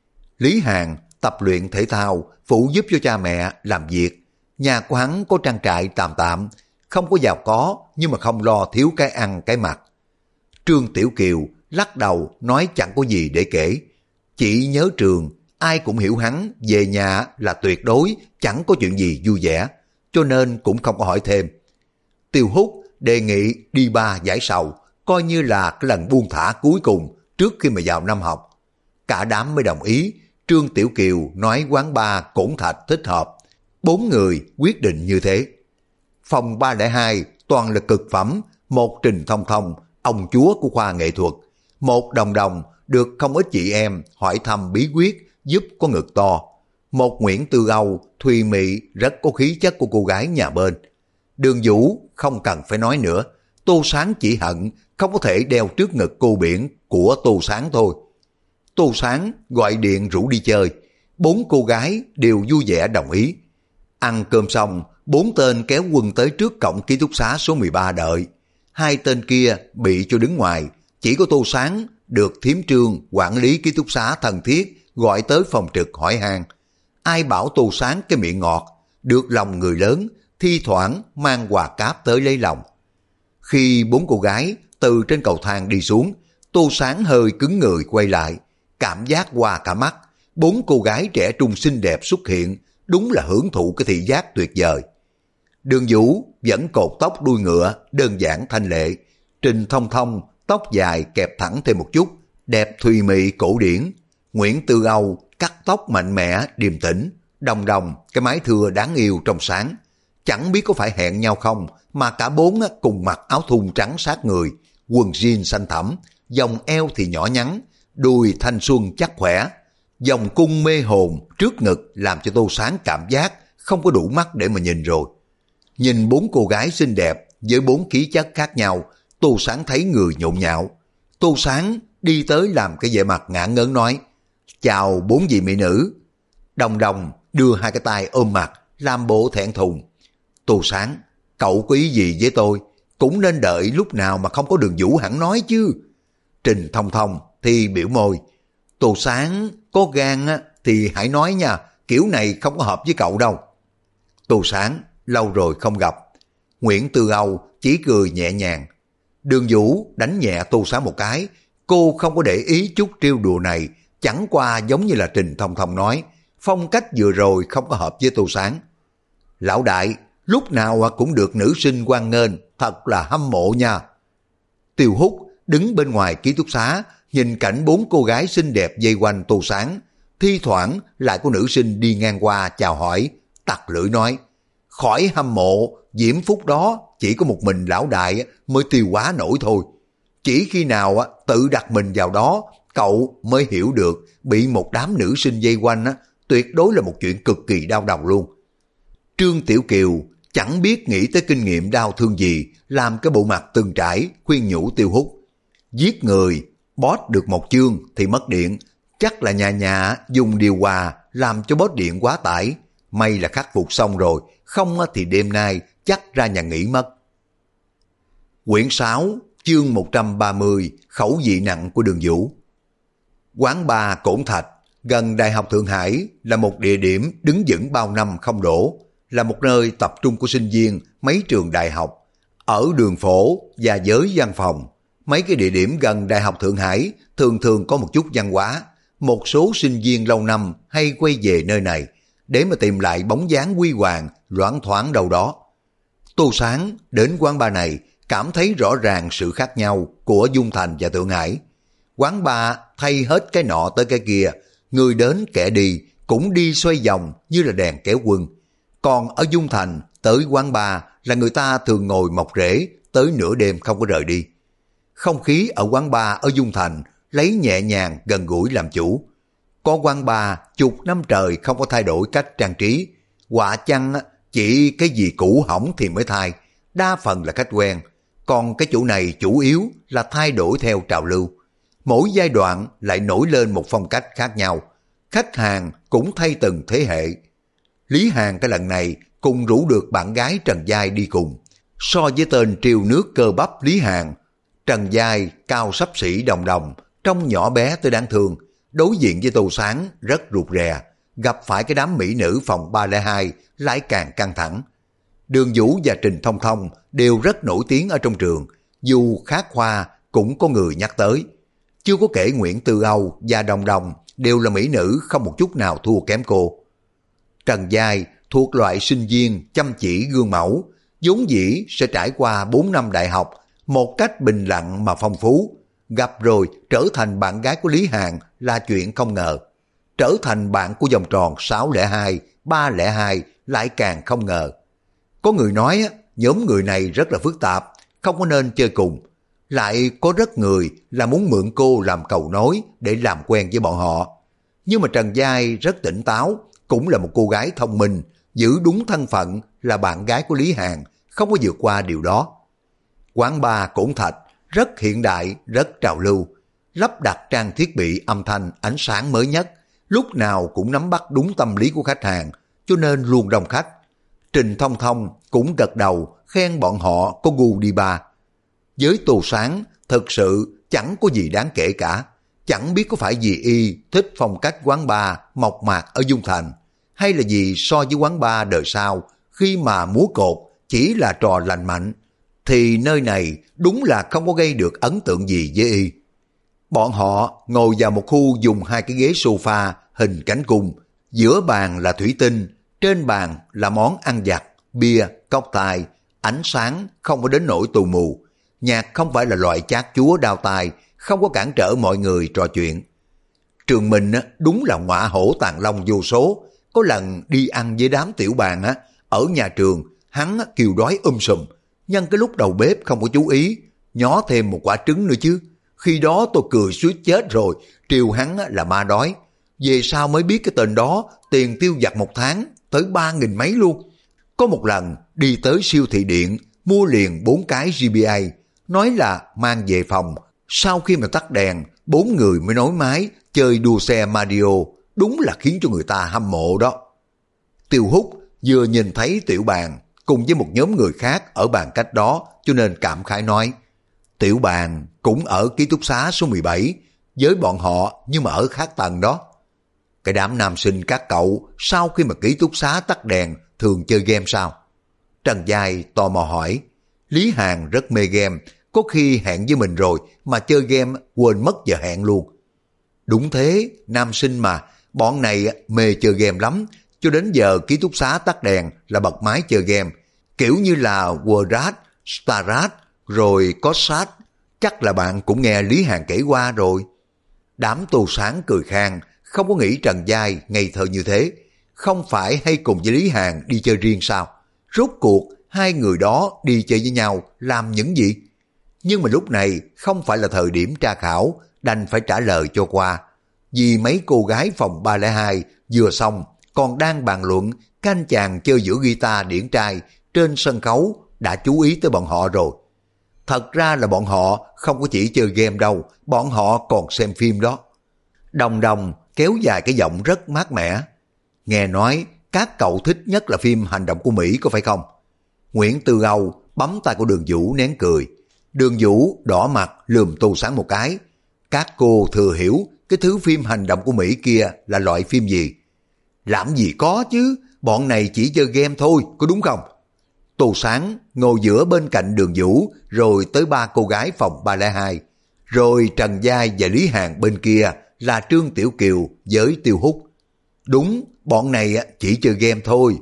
Speaker 1: Lý Hàn tập luyện thể thao, phụ giúp cho cha mẹ làm việc. Nhà của hắn có trang trại tạm tạm, không có giàu có nhưng mà không lo thiếu cái ăn cái mặc. Trương Tiểu Kiều lắc đầu nói chẳng có gì để kể. Chỉ nhớ Trường, ai cũng hiểu hắn về nhà là tuyệt đối chẳng có chuyện gì vui vẻ, cho nên cũng không có hỏi thêm. Tiêu Hút đề nghị đi Ba giải sầu, coi như là cái lần buông thả cuối cùng trước khi mà vào năm học. Cả đám mới đồng ý. Trương Tiểu Kiều nói quán bar Cổn Thạch thích hợp. 4 người quyết định như thế. Phòng 302 toàn là cực phẩm, một Trình Thông Thông, ông chúa của khoa nghệ thuật, một Đồng Đồng được không ít chị em hỏi thăm bí quyết giúp có ngực to, một Nguyễn Tư Âu thùy mị rất có khí chất của cô gái nhà bên. Đường Vũ không cần phải nói nữa, Tô Sáng chỉ hận không có thể đeo trước ngực cô biển của Tô Sáng thôi. Tô Sáng gọi điện rủ đi chơi, 4 cô gái đều vui vẻ đồng ý. Ăn cơm xong, 4 tên kéo quân tới trước cổng ký túc xá số 13 đợi. 2 tên kia bị cho đứng ngoài, chỉ có Tô Sáng được Thiếm Trương quản lý ký túc xá thân thiết gọi tới phòng trực hỏi han. Ai bảo Tô Sáng cái miệng ngọt, được lòng người lớn, thi thoảng mang quà cáp tới lấy lòng. Khi 4 cô gái từ trên cầu thang đi xuống, Tô Sáng hơi cứng người quay lại, cảm giác qua cả mắt. 4 cô gái trẻ trung xinh đẹp xuất hiện, đúng là hưởng thụ cái thị giác tuyệt vời. Đường Vũ vẫn cột tóc đuôi ngựa, đơn giản thanh lệ. Trình Thông Thông tóc dài kẹp thẳng thêm một chút, đẹp thùy mị cổ điển. Nguyễn Tư Âu cắt tóc mạnh mẽ, điềm tĩnh. Đồng Đồng cái mái thưa đáng yêu trong sáng. Chẳng biết có phải hẹn nhau không mà cả 4 cùng mặc áo thun trắng sát người, quần jean xanh thẳm, vòng eo thì nhỏ nhắn, đùi thanh xuân chắc khỏe. Vòng cung mê hồn trước ngực làm cho Tô Sáng cảm giác không có đủ mắt để mà nhìn rồi. Nhìn 4 cô gái xinh đẹp với 4 khí chất khác nhau, Tô Sáng thấy người nhộn nhạo. Tô Sáng đi tới làm cái vẻ mặt ngả ngớn nói, chào 4 vị mỹ nữ. Đồng Đồng đưa 2 cái tay ôm mặt, làm bộ thẹn thùng. Tô Sáng, cậu có ý gì với tôi? Cũng nên đợi lúc nào mà không có Đường Vũ hẳn nói chứ. Trình Thông Thông thì biểu môi, Tô Sáng có gan thì hãy nói nha, kiểu này không có hợp với cậu đâu. Tô Sáng, lâu rồi không gặp. Nguyễn Tư Âu chỉ cười nhẹ nhàng. Đường Vũ đánh nhẹ Tô Sáng một cái, cô không có để ý chút trêu đùa này, chẳng qua giống như là Trình Thông Thông nói, phong cách vừa rồi không có hợp với Tô Sáng. Lão đại, lúc nào cũng được nữ sinh hoan nghênh, thật là hâm mộ nha. Tiêu Hút đứng bên ngoài ký túc xá, nhìn cảnh 4 cô gái xinh đẹp vây quanh Tô Sáng, thi thoảng lại có nữ sinh đi ngang qua chào hỏi, tặc lưỡi nói, khỏi hâm mộ, diễm phúc đó chỉ có một mình lão đại mới tiêu hóa nổi thôi. Chỉ khi nào tự đặt mình vào đó, cậu mới hiểu được bị một đám nữ sinh vây quanh tuyệt đối là một chuyện cực kỳ đau đầu luôn. Trương Tiểu Kiều chẳng biết nghĩ tới kinh nghiệm đau thương gì, làm cái bộ mặt từng trải, khuyên nhủ Tiêu Hút. Giết người, boss được một chương thì mất điện, chắc là nhà nhà dùng điều hòa làm cho boss điện quá tải. May là khắc phục xong rồi, không thì đêm nay chắc ra nhà nghỉ mất. Quyển 6, chương 130, khẩu vị nặng của Đường Vũ. Quán bar Cổn Thạch, gần Đại học Thượng Hải là một địa điểm đứng vững bao năm không đổ, là một nơi tập trung của sinh viên mấy trường đại học. Ở đường phố và giới văn phòng, mấy cái địa điểm gần Đại học Thượng Hải thường thường có một chút văn hóa. Một số sinh viên lâu năm hay quay về nơi này để mà tìm lại bóng dáng huy hoàng loáng thoáng đâu đó. Tô Sáng đến quán bar này cảm thấy rõ ràng sự khác nhau của Dung Thành và Thượng Hải. Quán bar thay hết cái nọ tới cái kia, người đến kẻ đi cũng đi xoay vòng như là đèn kéo quân. Còn ở Dung Thành tới quán bar là người ta thường ngồi mọc rễ tới nửa đêm không có rời đi. Không khí ở quán bar ở Dung Thành lấy nhẹ nhàng gần gũi làm chủ. Có quán bar chục năm trời không có thay đổi cách trang trí. Họa chăng chỉ cái gì cũ hỏng thì mới thay, đa phần là khách quen. Còn cái chỗ này chủ yếu là thay đổi theo trào lưu. Mỗi giai đoạn lại nổi lên một phong cách khác nhau. Khách hàng cũng thay từng thế hệ. Lý Hàn cái lần này cùng rủ được bạn gái Trần Giai đi cùng. So với tên triều nước cơ bắp Lý Hàn, Trần Giai cao xấp xỉ đồng đồng, trông nhỏ bé tới đáng thương. Đối diện với Tô Sáng rất rụt rè, gặp phải cái đám mỹ nữ phòng 302 lại càng căng thẳng. Đường Vũ và Trình Thông Thông đều rất nổi tiếng ở trong trường, dù khác khoa cũng có người nhắc tới. Chưa có kể Nguyễn Tư Âu và Đồng Đồng đều là mỹ nữ không một chút nào thua kém cô. Trần Giai thuộc loại sinh viên chăm chỉ gương mẫu, vốn dĩ sẽ trải qua 4 năm đại học một cách bình lặng mà phong phú. Gặp rồi trở thành bạn gái của Lý Hàn là chuyện không ngờ. Trở thành bạn của vòng tròn 602, 302 lại càng không ngờ. Có người nói nhóm người này rất là phức tạp, không có nên chơi cùng. Lại có rất người là muốn mượn cô làm cầu nối để làm quen với bọn họ. Nhưng mà Trần Giai rất tỉnh táo, cũng là một cô gái thông minh, giữ đúng thân phận là bạn gái của Lý Hàn, không có vượt qua điều đó. Quán bar Cổn Thạch rất hiện đại, rất trào lưu, lắp đặt trang thiết bị âm thanh, ánh sáng mới nhất, lúc nào cũng nắm bắt đúng tâm lý của khách hàng, cho nên luôn đông khách. Trình Thông Thông cũng gật đầu khen bọn họ có gu đi bar. Với Tô Sáng thực sự chẳng có gì đáng kể cả, chẳng biết có phải vì y thích phong cách quán bar mộc mạc ở Dung Thành, hay là vì so với quán bar đời sau khi mà múa cột chỉ là trò lành mạnh, thì nơi này đúng là không có gây được ấn tượng gì với y. Bọn họ ngồi vào một khu dùng 2 cái ghế sofa hình cánh cung, giữa bàn là thủy tinh, trên bàn là món ăn vặt, bia, cốc tài, ánh sáng không có đến nỗi tù mù, nhạc không phải là loại chát chúa đao tai, không có cản trở mọi người trò chuyện. Trường mình đúng là ngọa hổ tàng long vô số. Có lần đi ăn với đám tiểu bàn ở nhà trường, hắn kêu đói sùm, nhân cái lúc đầu bếp không có chú ý, nhó thêm một quả trứng nữa chứ. Khi đó tôi cười suýt chết rồi, triều hắn là ma đói. Về sau mới biết cái tên đó tiền tiêu vặt một tháng tới 3.000 mấy luôn. Có một lần đi tới siêu thị điện, mua liền 4 cái GBA, nói là mang về phòng. Sau khi mà tắt đèn, 4 người mới nối máy chơi đua xe Mario, đúng là khiến cho người ta hâm mộ đó. Tiêu Húc vừa nhìn thấy tiểu bàn cùng với một nhóm người khác ở bàn cách đó, cho nên cảm khái nói, tiểu bàn cũng ở ký túc xá số 17 với bọn họ, nhưng mà ở khác tầng đó. Cái đám nam sinh các cậu sau khi mà ký túc xá tắt đèn thường chơi game sao? Trần Giai tò mò hỏi. Lý Hàn rất mê game, có khi hẹn với mình rồi mà chơi game quên mất giờ hẹn luôn. Đúng thế, nam sinh mà, bọn này mê chơi game lắm, cho đến giờ ký túc xá tắt đèn là bật máy chơi game, kiểu như là World, Starrat, rồi có sát. Chắc là bạn cũng nghe Lý Hàn kể qua rồi. Đám Tô Sáng cười khang, không có nghĩ Trần Giai ngây thơ như thế. Không phải hay cùng với Lý Hàn đi chơi riêng sao? Rốt cuộc hai người đó đi chơi với nhau làm những gì? Nhưng mà lúc này không phải là thời điểm tra khảo, đành phải trả lời cho qua. Vì mấy cô gái phòng 302 vừa xong còn đang bàn luận các anh chàng chơi giữa guitar điển trai trên sân khấu đã chú ý tới bọn họ rồi. Thật ra là bọn họ không có chỉ chơi game đâu, bọn họ còn xem phim đó. Đồng Đồng kéo dài cái giọng rất mát mẻ. Nghe nói các cậu thích nhất là phim hành động của Mỹ có phải không? Nguyễn Tư Âu bấm tay của Đường Vũ nén cười. Đường Vũ đỏ mặt lườm Tô Sáng một cái. Các cô thừa hiểu cái thứ phim hành động của Mỹ kia là loại phim gì? Làm gì có chứ, bọn này chỉ chơi game thôi, có đúng không? Tô Sáng ngồi giữa bên cạnh Đường Vũ, rồi tới 3 cô gái phòng 302. Rồi Trần Giai và Lý Hàn bên kia là Trương Tiểu Kiều với Tiêu Húc. Đúng, bọn này chỉ chơi game thôi.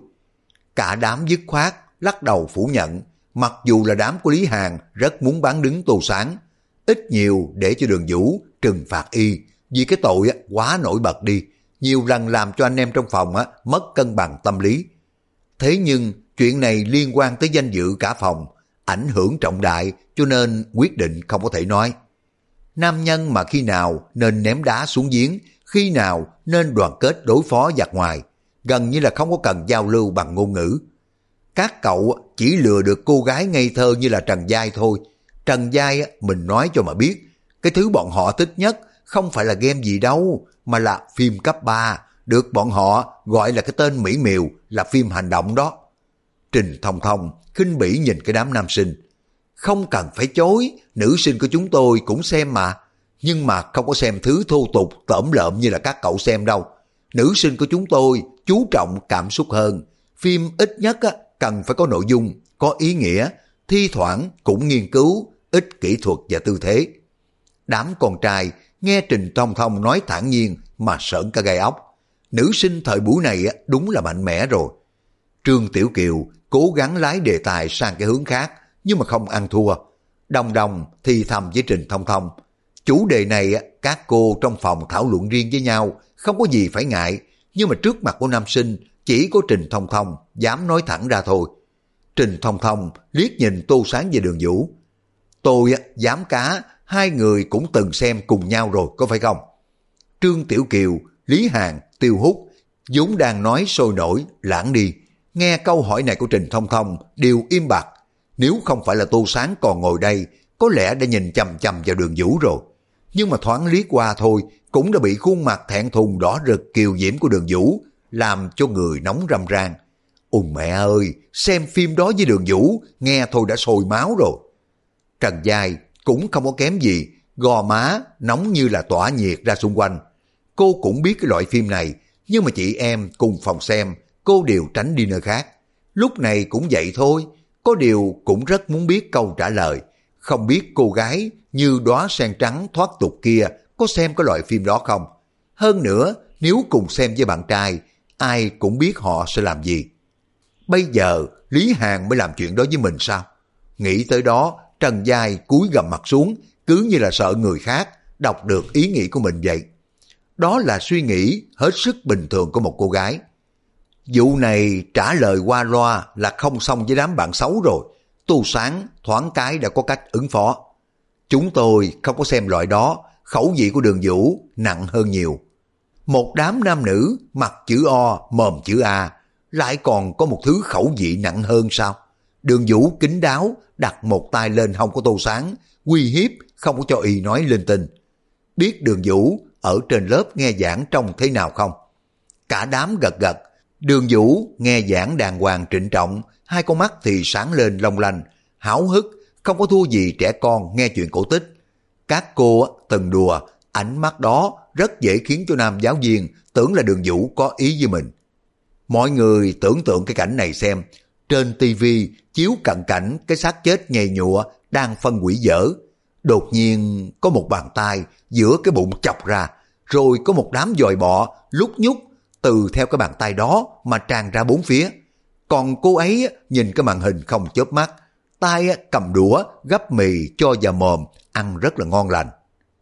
Speaker 1: Cả đám dứt khoát lắc đầu phủ nhận, mặc dù là đám của Lý Hàn rất muốn bán đứng Tô Sáng, ít nhiều để cho Đường Vũ trừng phạt y, vì cái tội quá nổi bật đi, nhiều lần làm cho anh em trong phòng mất cân bằng tâm lý. Thế nhưng chuyện này liên quan tới danh dự cả phòng, ảnh hưởng trọng đại cho nên quyết định không có thể nói. Nam nhân mà khi nào nên ném đá xuống giếng, khi nào nên đoàn kết đối phó giặc ngoài, gần như là không có cần giao lưu bằng ngôn ngữ. Các cậu chỉ lừa được cô gái ngây thơ như là Trần Giai thôi. Trần Giai mình nói cho mà biết, cái thứ bọn họ thích nhất không phải là game gì đâu, mà là phim cấp 3, được bọn họ gọi là cái tên mỹ miều là phim hành động đó. Trình Thông Thông khinh bỉ nhìn cái đám nam sinh. Không cần phải chối, nữ sinh của chúng tôi cũng xem mà, nhưng mà không có xem thứ thô tục tởm lợm như là các cậu xem đâu. Nữ sinh của chúng tôi chú trọng cảm xúc hơn, phim ít nhất cần phải có nội dung, có ý nghĩa, thi thoảng cũng nghiên cứu, ít kỹ thuật và tư thế. Đám con trai nghe Trình Thông Thông nói thản nhiên mà sởn cả gai ốc. Nữ sinh thời buổi này đúng là mạnh mẽ rồi. Trương Tiểu Kiều cố gắng lái đề tài sang cái hướng khác, nhưng mà không ăn thua. Đồng đồng thì thầm với Trình Thông Thông. Chủ đề này các cô trong phòng thảo luận riêng với nhau, không có gì phải ngại, nhưng mà trước mặt của nam sinh chỉ có Trình Thông Thông dám nói thẳng ra thôi. Trình Thông Thông liếc nhìn Tô Sáng và Đường Vũ. Tôi dám cá, hai người cũng từng xem cùng nhau rồi có phải không? Trương Tiểu Kiều, Lý Hàn, Tiêu Hút vốn đang nói sôi nổi, lãng đi. Nghe câu hỏi này của Trình Thông Thông đều im bặt. Nếu không phải là Tô Sáng còn ngồi đây, có lẽ đã nhìn chằm chằm vào Đường Vũ rồi. Nhưng mà thoáng liếc qua thôi, cũng đã bị khuôn mặt thẹn thùng đỏ rực kiều diễm của Đường Vũ làm cho người nóng râm ran. Ôi mẹ ơi, xem phim đó với Đường Vũ, nghe thôi đã sôi máu rồi. Trần Giai cũng không có kém gì, gò má nóng như là tỏa nhiệt ra xung quanh. Cô cũng biết cái loại phim này, nhưng mà chị em cùng phòng xem, cô đều tránh đi nơi khác. Lúc này cũng vậy thôi, có điều cũng rất muốn biết câu trả lời. Không biết cô gái như đóa sen trắng thoát tục kia có xem cái loại phim đó không? Hơn nữa, nếu cùng xem với bạn trai, ai cũng biết họ sẽ làm gì. Bây giờ Lý Hàn mới làm chuyện đó với mình sao? Nghĩ tới đó, Trần Giai cúi gằm mặt xuống, cứ như là sợ người khác đọc được ý nghĩ của mình vậy. Đó là suy nghĩ hết sức bình thường của một cô gái. Vụ này trả lời qua loa là không xong với đám bạn xấu rồi. Tô Sáng thoáng cái đã có cách ứng phó. Chúng tôi không có xem loại đó, khẩu vị của Đường Vũ nặng hơn nhiều. Một đám nam nữ mặt chữ O, mồm chữ A, lại còn có một thứ khẩu vị nặng hơn sao? Đường Vũ kín đáo đặt một tay lên hông của Tô Sáng, uy hiếp không có cho y nói linh tinh. Biết Đường Vũ ở trên lớp nghe giảng trông thế nào không? Cả đám gật gật. Đường Vũ nghe giảng đàng hoàng trịnh trọng, hai con mắt thì sáng lên long lanh, háo hức, không có thua gì trẻ con nghe chuyện cổ tích. Các cô từng đùa, ánh mắt đó rất dễ khiến cho nam giáo viên tưởng là Đường Vũ có ý với mình. Mọi người tưởng tượng cái cảnh này xem, trên tivi chiếu cận cảnh cái xác chết nhầy nhụa đang phân hủy dở. Đột nhiên có một bàn tay giữa cái bụng chọc ra, rồi có một đám dòi bọ lúc nhúc từ theo cái bàn tay đó mà tràn ra bốn phía. Còn cô ấy nhìn cái màn hình không chớp mắt, tay cầm đũa gắp mì cho vào mồm, ăn rất là ngon lành.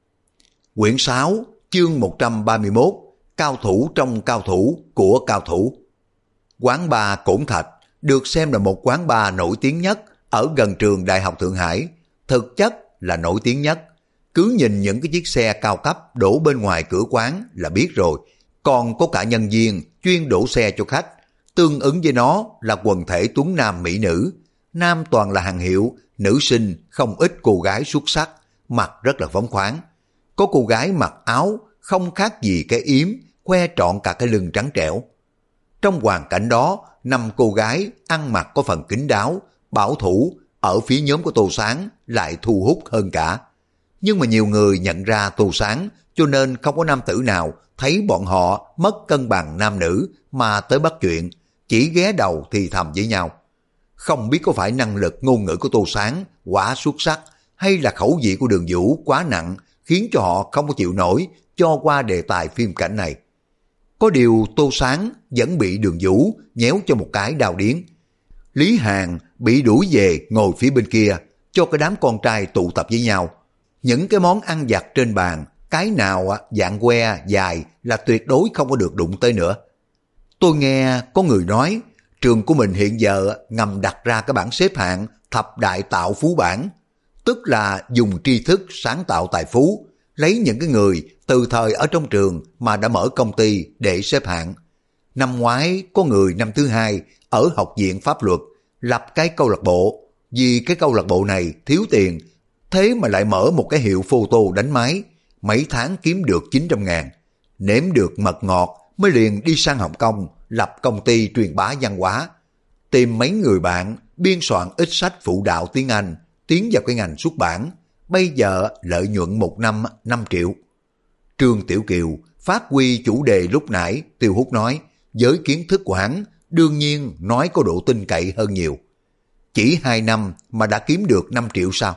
Speaker 1: Quyển 6, chương 131, cao thủ trong cao thủ của cao thủ. Quán bar Cổn Thạch được xem là một quán bar nổi tiếng nhất ở gần trường Đại học Thượng Hải, thực chất là nổi tiếng nhất. Cứ nhìn những cái chiếc xe cao cấp đổ bên ngoài cửa quán là biết rồi, còn có cả nhân viên chuyên đổ xe cho khách. Tương ứng với nó là quần thể tuấn nam mỹ nữ, nam toàn là hàng hiệu, nữ sinh không ít cô gái xuất sắc, mặc rất là phóng khoáng. Có cô gái mặc áo không khác gì cái yếm, khoe trọn cả cái lưng trắng trẻo. Trong hoàn cảnh đó, 5 cô gái ăn mặc có phần kín đáo, bảo thủ, ở phía nhóm của Tô Sáng lại thu hút hơn cả. Nhưng mà nhiều người nhận ra Tô Sáng, cho nên không có nam tử nào thấy bọn họ mất cân bằng nam nữ mà tới bắt chuyện, chỉ ghé đầu thì thầm với nhau. Không biết có phải năng lực ngôn ngữ của Tô Sáng quá xuất sắc, hay là khẩu vị của Đường Vũ quá nặng, khiến cho họ không có chịu nổi cho qua đề tài phim cảnh này. Có điều Tô Sáng vẫn bị Đường Vũ nhéo cho một cái đau điếng. Lý Hàn bị đuổi về ngồi phía bên kia, cho cái đám con trai tụ tập với nhau. Những cái món ăn vặt trên bàn, cái nào dạng que dài là tuyệt đối không có được đụng tới nữa. Tôi nghe có người nói, Trường của mình hiện giờ ngầm đặt ra cái bảng xếp hạng thập đại tạo phú bảng, tức là dùng tri thức sáng tạo tài phú, lấy những cái người từ thời ở trong trường mà đã mở công ty để xếp hạng. Năm ngoái có người năm thứ hai ở học viện pháp luật lập cái câu lạc bộ, vì cái câu lạc bộ này thiếu tiền, thế mà lại mở một cái hiệu photo đánh máy, mấy tháng kiếm được 900.000, nếm được mật ngọt mới liền đi sang Hồng Kông lập công ty truyền bá văn hóa, tìm mấy người bạn biên soạn ít sách phụ đạo tiếng Anh, tiến vào cái ngành xuất bản, bây giờ lợi nhuận một năm 5 triệu. Trương Tiểu Kiều phát huy chủ đề lúc nãy Tiêu Hút nói, với kiến thức của hắn đương nhiên nói có độ tin cậy hơn nhiều. Chỉ 2 năm mà đã kiếm được 5 triệu sao?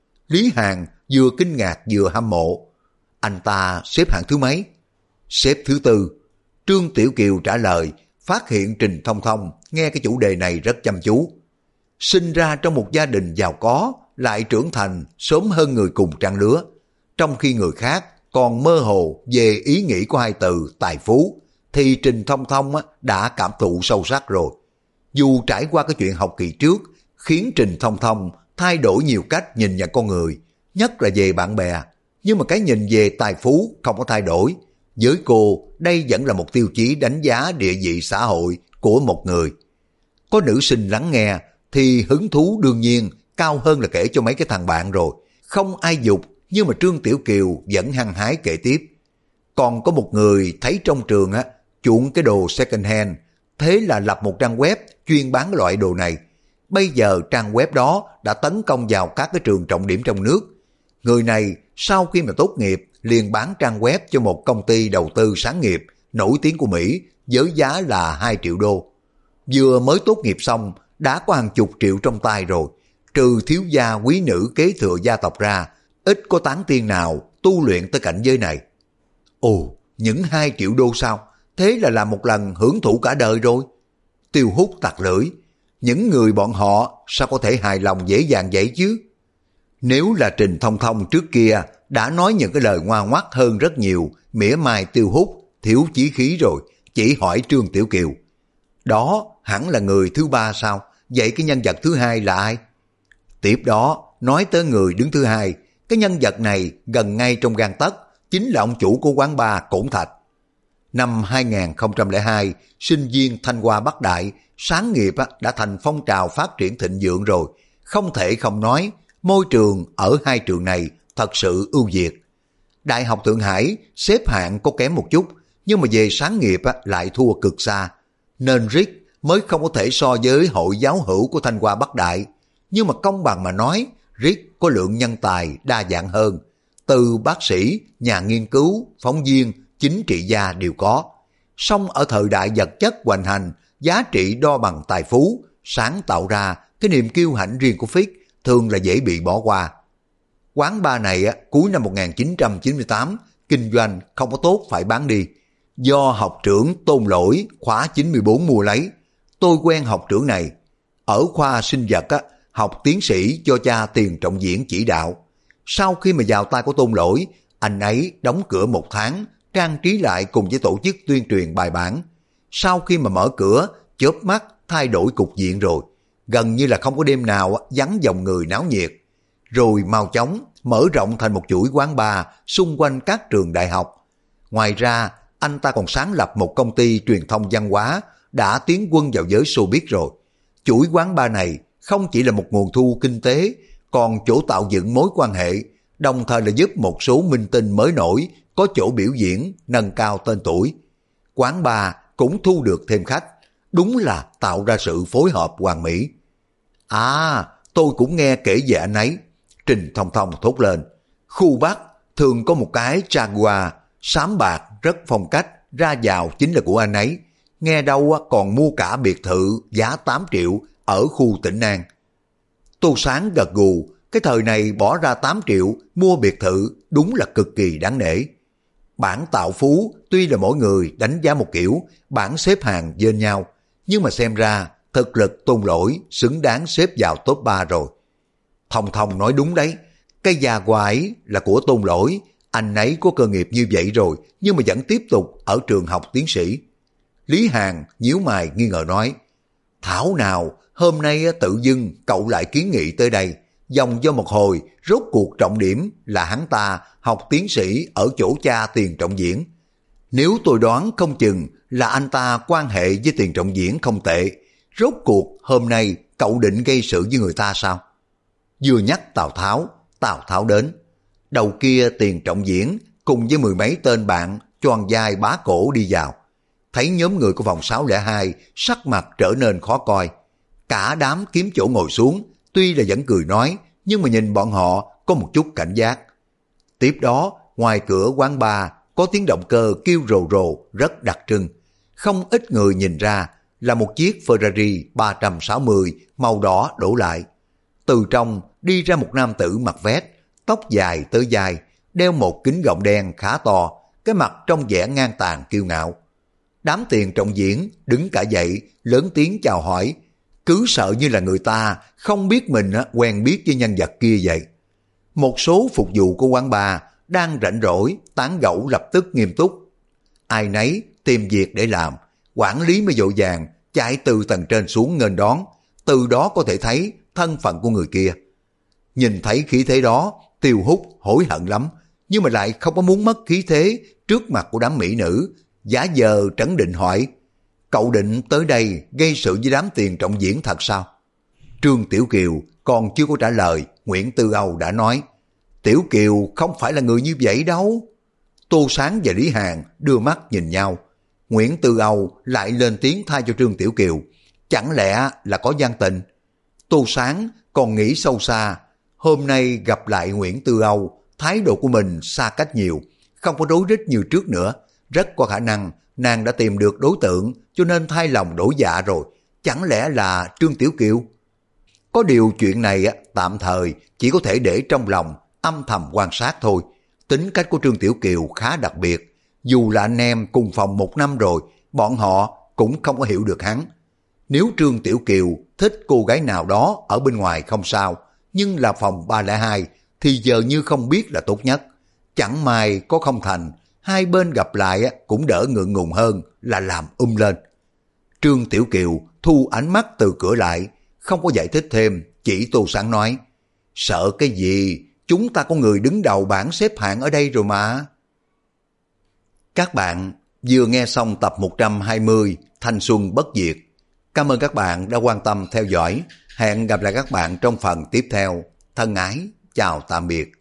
Speaker 1: Lý Hàn vừa kinh ngạc vừa hâm mộ. Anh ta xếp hạng thứ mấy? Xếp thứ 4. Trương Tiểu Kiều trả lời, phát hiện Trình Thông Thông nghe cái chủ đề này rất chăm chú. Sinh ra trong một gia đình giàu có, lại trưởng thành sớm hơn người cùng trang lứa, trong khi người khác còn mơ hồ về ý nghĩ của hai từ tài phú, thì Trình Thông Thông đã cảm thụ sâu sắc rồi. Dù trải qua cái chuyện học kỳ trước, khiến Trình Thông Thông thay đổi nhiều cách nhìn nhận con người, nhất là về bạn bè, nhưng mà cái nhìn về tài phú không có thay đổi. Với cô, đây vẫn là một tiêu chí đánh giá địa vị xã hội của một người. Có nữ sinh lắng nghe, thì hứng thú đương nhiên cao hơn là kể cho mấy cái thằng bạn rồi. Không ai dục, nhưng mà Trương Tiểu Kiều vẫn hăng hái kể tiếp. Còn có một người thấy trong trường chuộng cái đồ second hand, thế là lập một trang web chuyên bán loại đồ này. Bây giờ trang web đó đã tấn công vào các cái trường trọng điểm trong nước. Người này sau khi mà tốt nghiệp liền bán trang web cho một công ty đầu tư sáng nghiệp nổi tiếng của Mỹ với giá là 2 triệu đô. Vừa mới tốt nghiệp xong đã có hàng chục triệu trong tay rồi. Trừ thiếu gia quý nữ kế thừa gia tộc ra, ít có tán tiên nào tu luyện tới cảnh giới này. Ồ, những 2 triệu đô sao? Thế là làm một lần hưởng thụ cả đời rồi. Tiêu Hút tặc lưỡi. Những người bọn họ sao có thể hài lòng dễ dàng vậy chứ? Nếu là Trình Thông Thông trước kia đã nói những cái lời ngoan ngoắt hơn rất nhiều, mỉa mai Tiêu Hút thiếu chí khí rồi, chỉ hỏi Trương Tiểu Kiều. Đó hẳn là người thứ 3 sao? Vậy cái nhân vật thứ 2 là ai? Tiếp đó nói tới người đứng thứ 2, cái nhân vật này gần ngay trong gang tấc, chính là ông chủ của quán bar Cổn Thạch. Năm 2002, sinh viên Thanh Hoa Bắc Đại, sáng nghiệp đã thành phong trào phát triển thịnh vượng rồi. Không thể không nói, môi trường ở hai trường này thật sự ưu việt. Đại học Thượng Hải xếp hạng có kém một chút, nhưng mà về sáng nghiệp lại thua cực xa. Nên RIC mới không có thể so với hội giáo hữu của Thanh Hoa Bắc Đại. Nhưng mà công bằng mà nói, RIC có lượng nhân tài đa dạng hơn. Từ bác sĩ, nhà nghiên cứu, phóng viên, chính trị gia đều có. Song ở thời đại vật chất hoành hành, giá trị đo bằng tài phú, sáng tạo ra cái niềm kiêu hãnh riêng của Fix thường là dễ bị bỏ qua. Quán bar này cuối năm 1998, kinh doanh không có tốt phải bán đi. Do học trưởng Tôn Lỗi khóa 94 mua lấy. Tôi quen học trưởng này. Ở khoa sinh vật học tiến sĩ cho cha Tiền Trọng Diễn chỉ đạo. Sau khi mà vào tay của Tôn Lỗi, anh ấy đóng cửa 1 tháng, trang trí lại cùng với tổ chức tuyên truyền bài bản. Sau khi mà mở cửa, chớp mắt thay đổi cục diện rồi. Gần như là không có đêm nào vắng dòng người náo nhiệt. Rồi mau chóng mở rộng thành một chuỗi quán bar xung quanh các trường đại học. Ngoài ra, anh ta còn sáng lập một công ty truyền thông văn hóa, đã tiến quân vào giới showbiz rồi. Chuỗi quán bar này không chỉ là một nguồn thu kinh tế, còn chỗ tạo dựng mối quan hệ, đồng thời là giúp một số minh tinh mới nổi có chỗ biểu diễn, nâng cao tên tuổi. Quán bar cũng thu được thêm khách, đúng là tạo ra sự phối hợp hoàn mỹ. À, tôi cũng nghe kể về anh ấy. Trình Thông Thông thốt lên. Khu Bắc thường có một cái Jaguar xám bạc rất phong cách, ra vào chính là của anh ấy. Nghe đâu còn mua cả biệt thự giá 8 triệu ở khu Tĩnh An. Tô Sáng gật gù, cái thời này bỏ ra 8 triệu mua biệt thự đúng là cực kỳ đáng nể. Bảng tạo phú tuy là mỗi người đánh giá một kiểu, bảng xếp hàng trên nhau, nhưng mà xem ra thực lực Tôn Lỗi xứng đáng xếp vào top 3 rồi. Thông Thông nói đúng đấy, cái già quái là của Tôn Lỗi, anh ấy có cơ nghiệp như vậy rồi nhưng mà vẫn tiếp tục ở trường học tiến sĩ. Lý Hàn nhíu mày nghi ngờ nói, Thảo nào, hôm nay tự dưng cậu lại kiến nghị tới đây, vòng do một hồi, rốt cuộc trọng điểm là hắn ta học tiến sĩ ở chỗ cha Tiền Trọng Diễn. Nếu tôi đoán không chừng là anh ta quan hệ với Tiền Trọng Diễn không tệ, rốt cuộc hôm nay cậu định gây sự với người ta sao? Vừa nhắc Tào Tháo đến. Đầu kia Tiền Trọng Diễn cùng với mười mấy tên bạn choàng vai bá cổ đi vào. Thấy nhóm người của phòng 602 sắc mặt trở nên khó coi. Cả đám kiếm chỗ ngồi xuống, tuy là vẫn cười nói, nhưng mà nhìn bọn họ có một chút cảnh giác. Tiếp đó, ngoài cửa quán bar có tiếng động cơ kêu rồ rồ rất đặc trưng. Không ít người nhìn ra là một chiếc Ferrari 360 màu đỏ đổ lại. Từ trong đi ra một nam tử mặc vest, tóc dài tới dài, đeo một kính gọng đen khá to, cái mặt trông vẻ ngang tàn kiêu ngạo. Đám Tiền Trọng Diễn đứng cả dậy, lớn tiếng chào hỏi, cứ sợ như là người ta không biết mình quen biết với nhân vật kia vậy. Một số phục vụ của quán bar đang rảnh rỗi, tán gẫu lập tức nghiêm túc. Ai nấy tìm việc để làm, quản lý mới vội vàng chạy từ tầng trên xuống nghênh đón, từ đó có thể thấy thân phận của người kia. Nhìn thấy khí thế đó, Tiêu Húc hối hận lắm, nhưng mà lại không có muốn mất khí thế trước mặt của đám mỹ nữ, giả vờ trấn định hỏi, cậu định tới đây gây sự với đám Tiền Trọng Diễn thật sao? Trương Tiểu Kiều còn chưa có trả lời, Nguyễn Tư Âu đã nói, Tiểu Kiều không phải là người như vậy đâu. Tô Sáng và Lý Hàn đưa mắt nhìn nhau. Nguyễn Tư Âu lại lên tiếng thay cho Trương Tiểu Kiều, chẳng lẽ là có gian tình? Tô Sáng còn nghĩ sâu xa, hôm nay gặp lại Nguyễn Tư Âu, thái độ của mình xa cách nhiều, không có rối rít như trước nữa, rất có khả năng nàng đã tìm được đối tượng cho nên thay lòng đổi dạ rồi, chẳng lẽ là Trương Tiểu Kiều? Có điều chuyện này tạm thời chỉ có thể để trong lòng, âm thầm quan sát thôi. Tính cách của Trương Tiểu Kiều khá đặc biệt, dù là anh em cùng phòng 1 năm rồi, bọn họ cũng không có hiểu được hắn. Nếu Trương Tiểu Kiều thích cô gái nào đó ở bên ngoài không sao, nhưng là phòng 302 thì giờ như không biết là tốt nhất. Chẳng may có không thành, hai bên gặp lại cũng đỡ ngượng ngùng hơn là làm lên. Trương Tiểu Kiều thu ánh mắt từ cửa lại, không có giải thích thêm, chỉ Tô Sáng nói, sợ cái gì, chúng ta có người đứng đầu bảng xếp hạng ở đây rồi mà. Các bạn vừa nghe xong tập 120 Thanh Xuân Bất Diệt. Cảm ơn các bạn đã quan tâm theo dõi. Hẹn gặp lại các bạn trong phần tiếp theo. Thân ái, chào tạm biệt.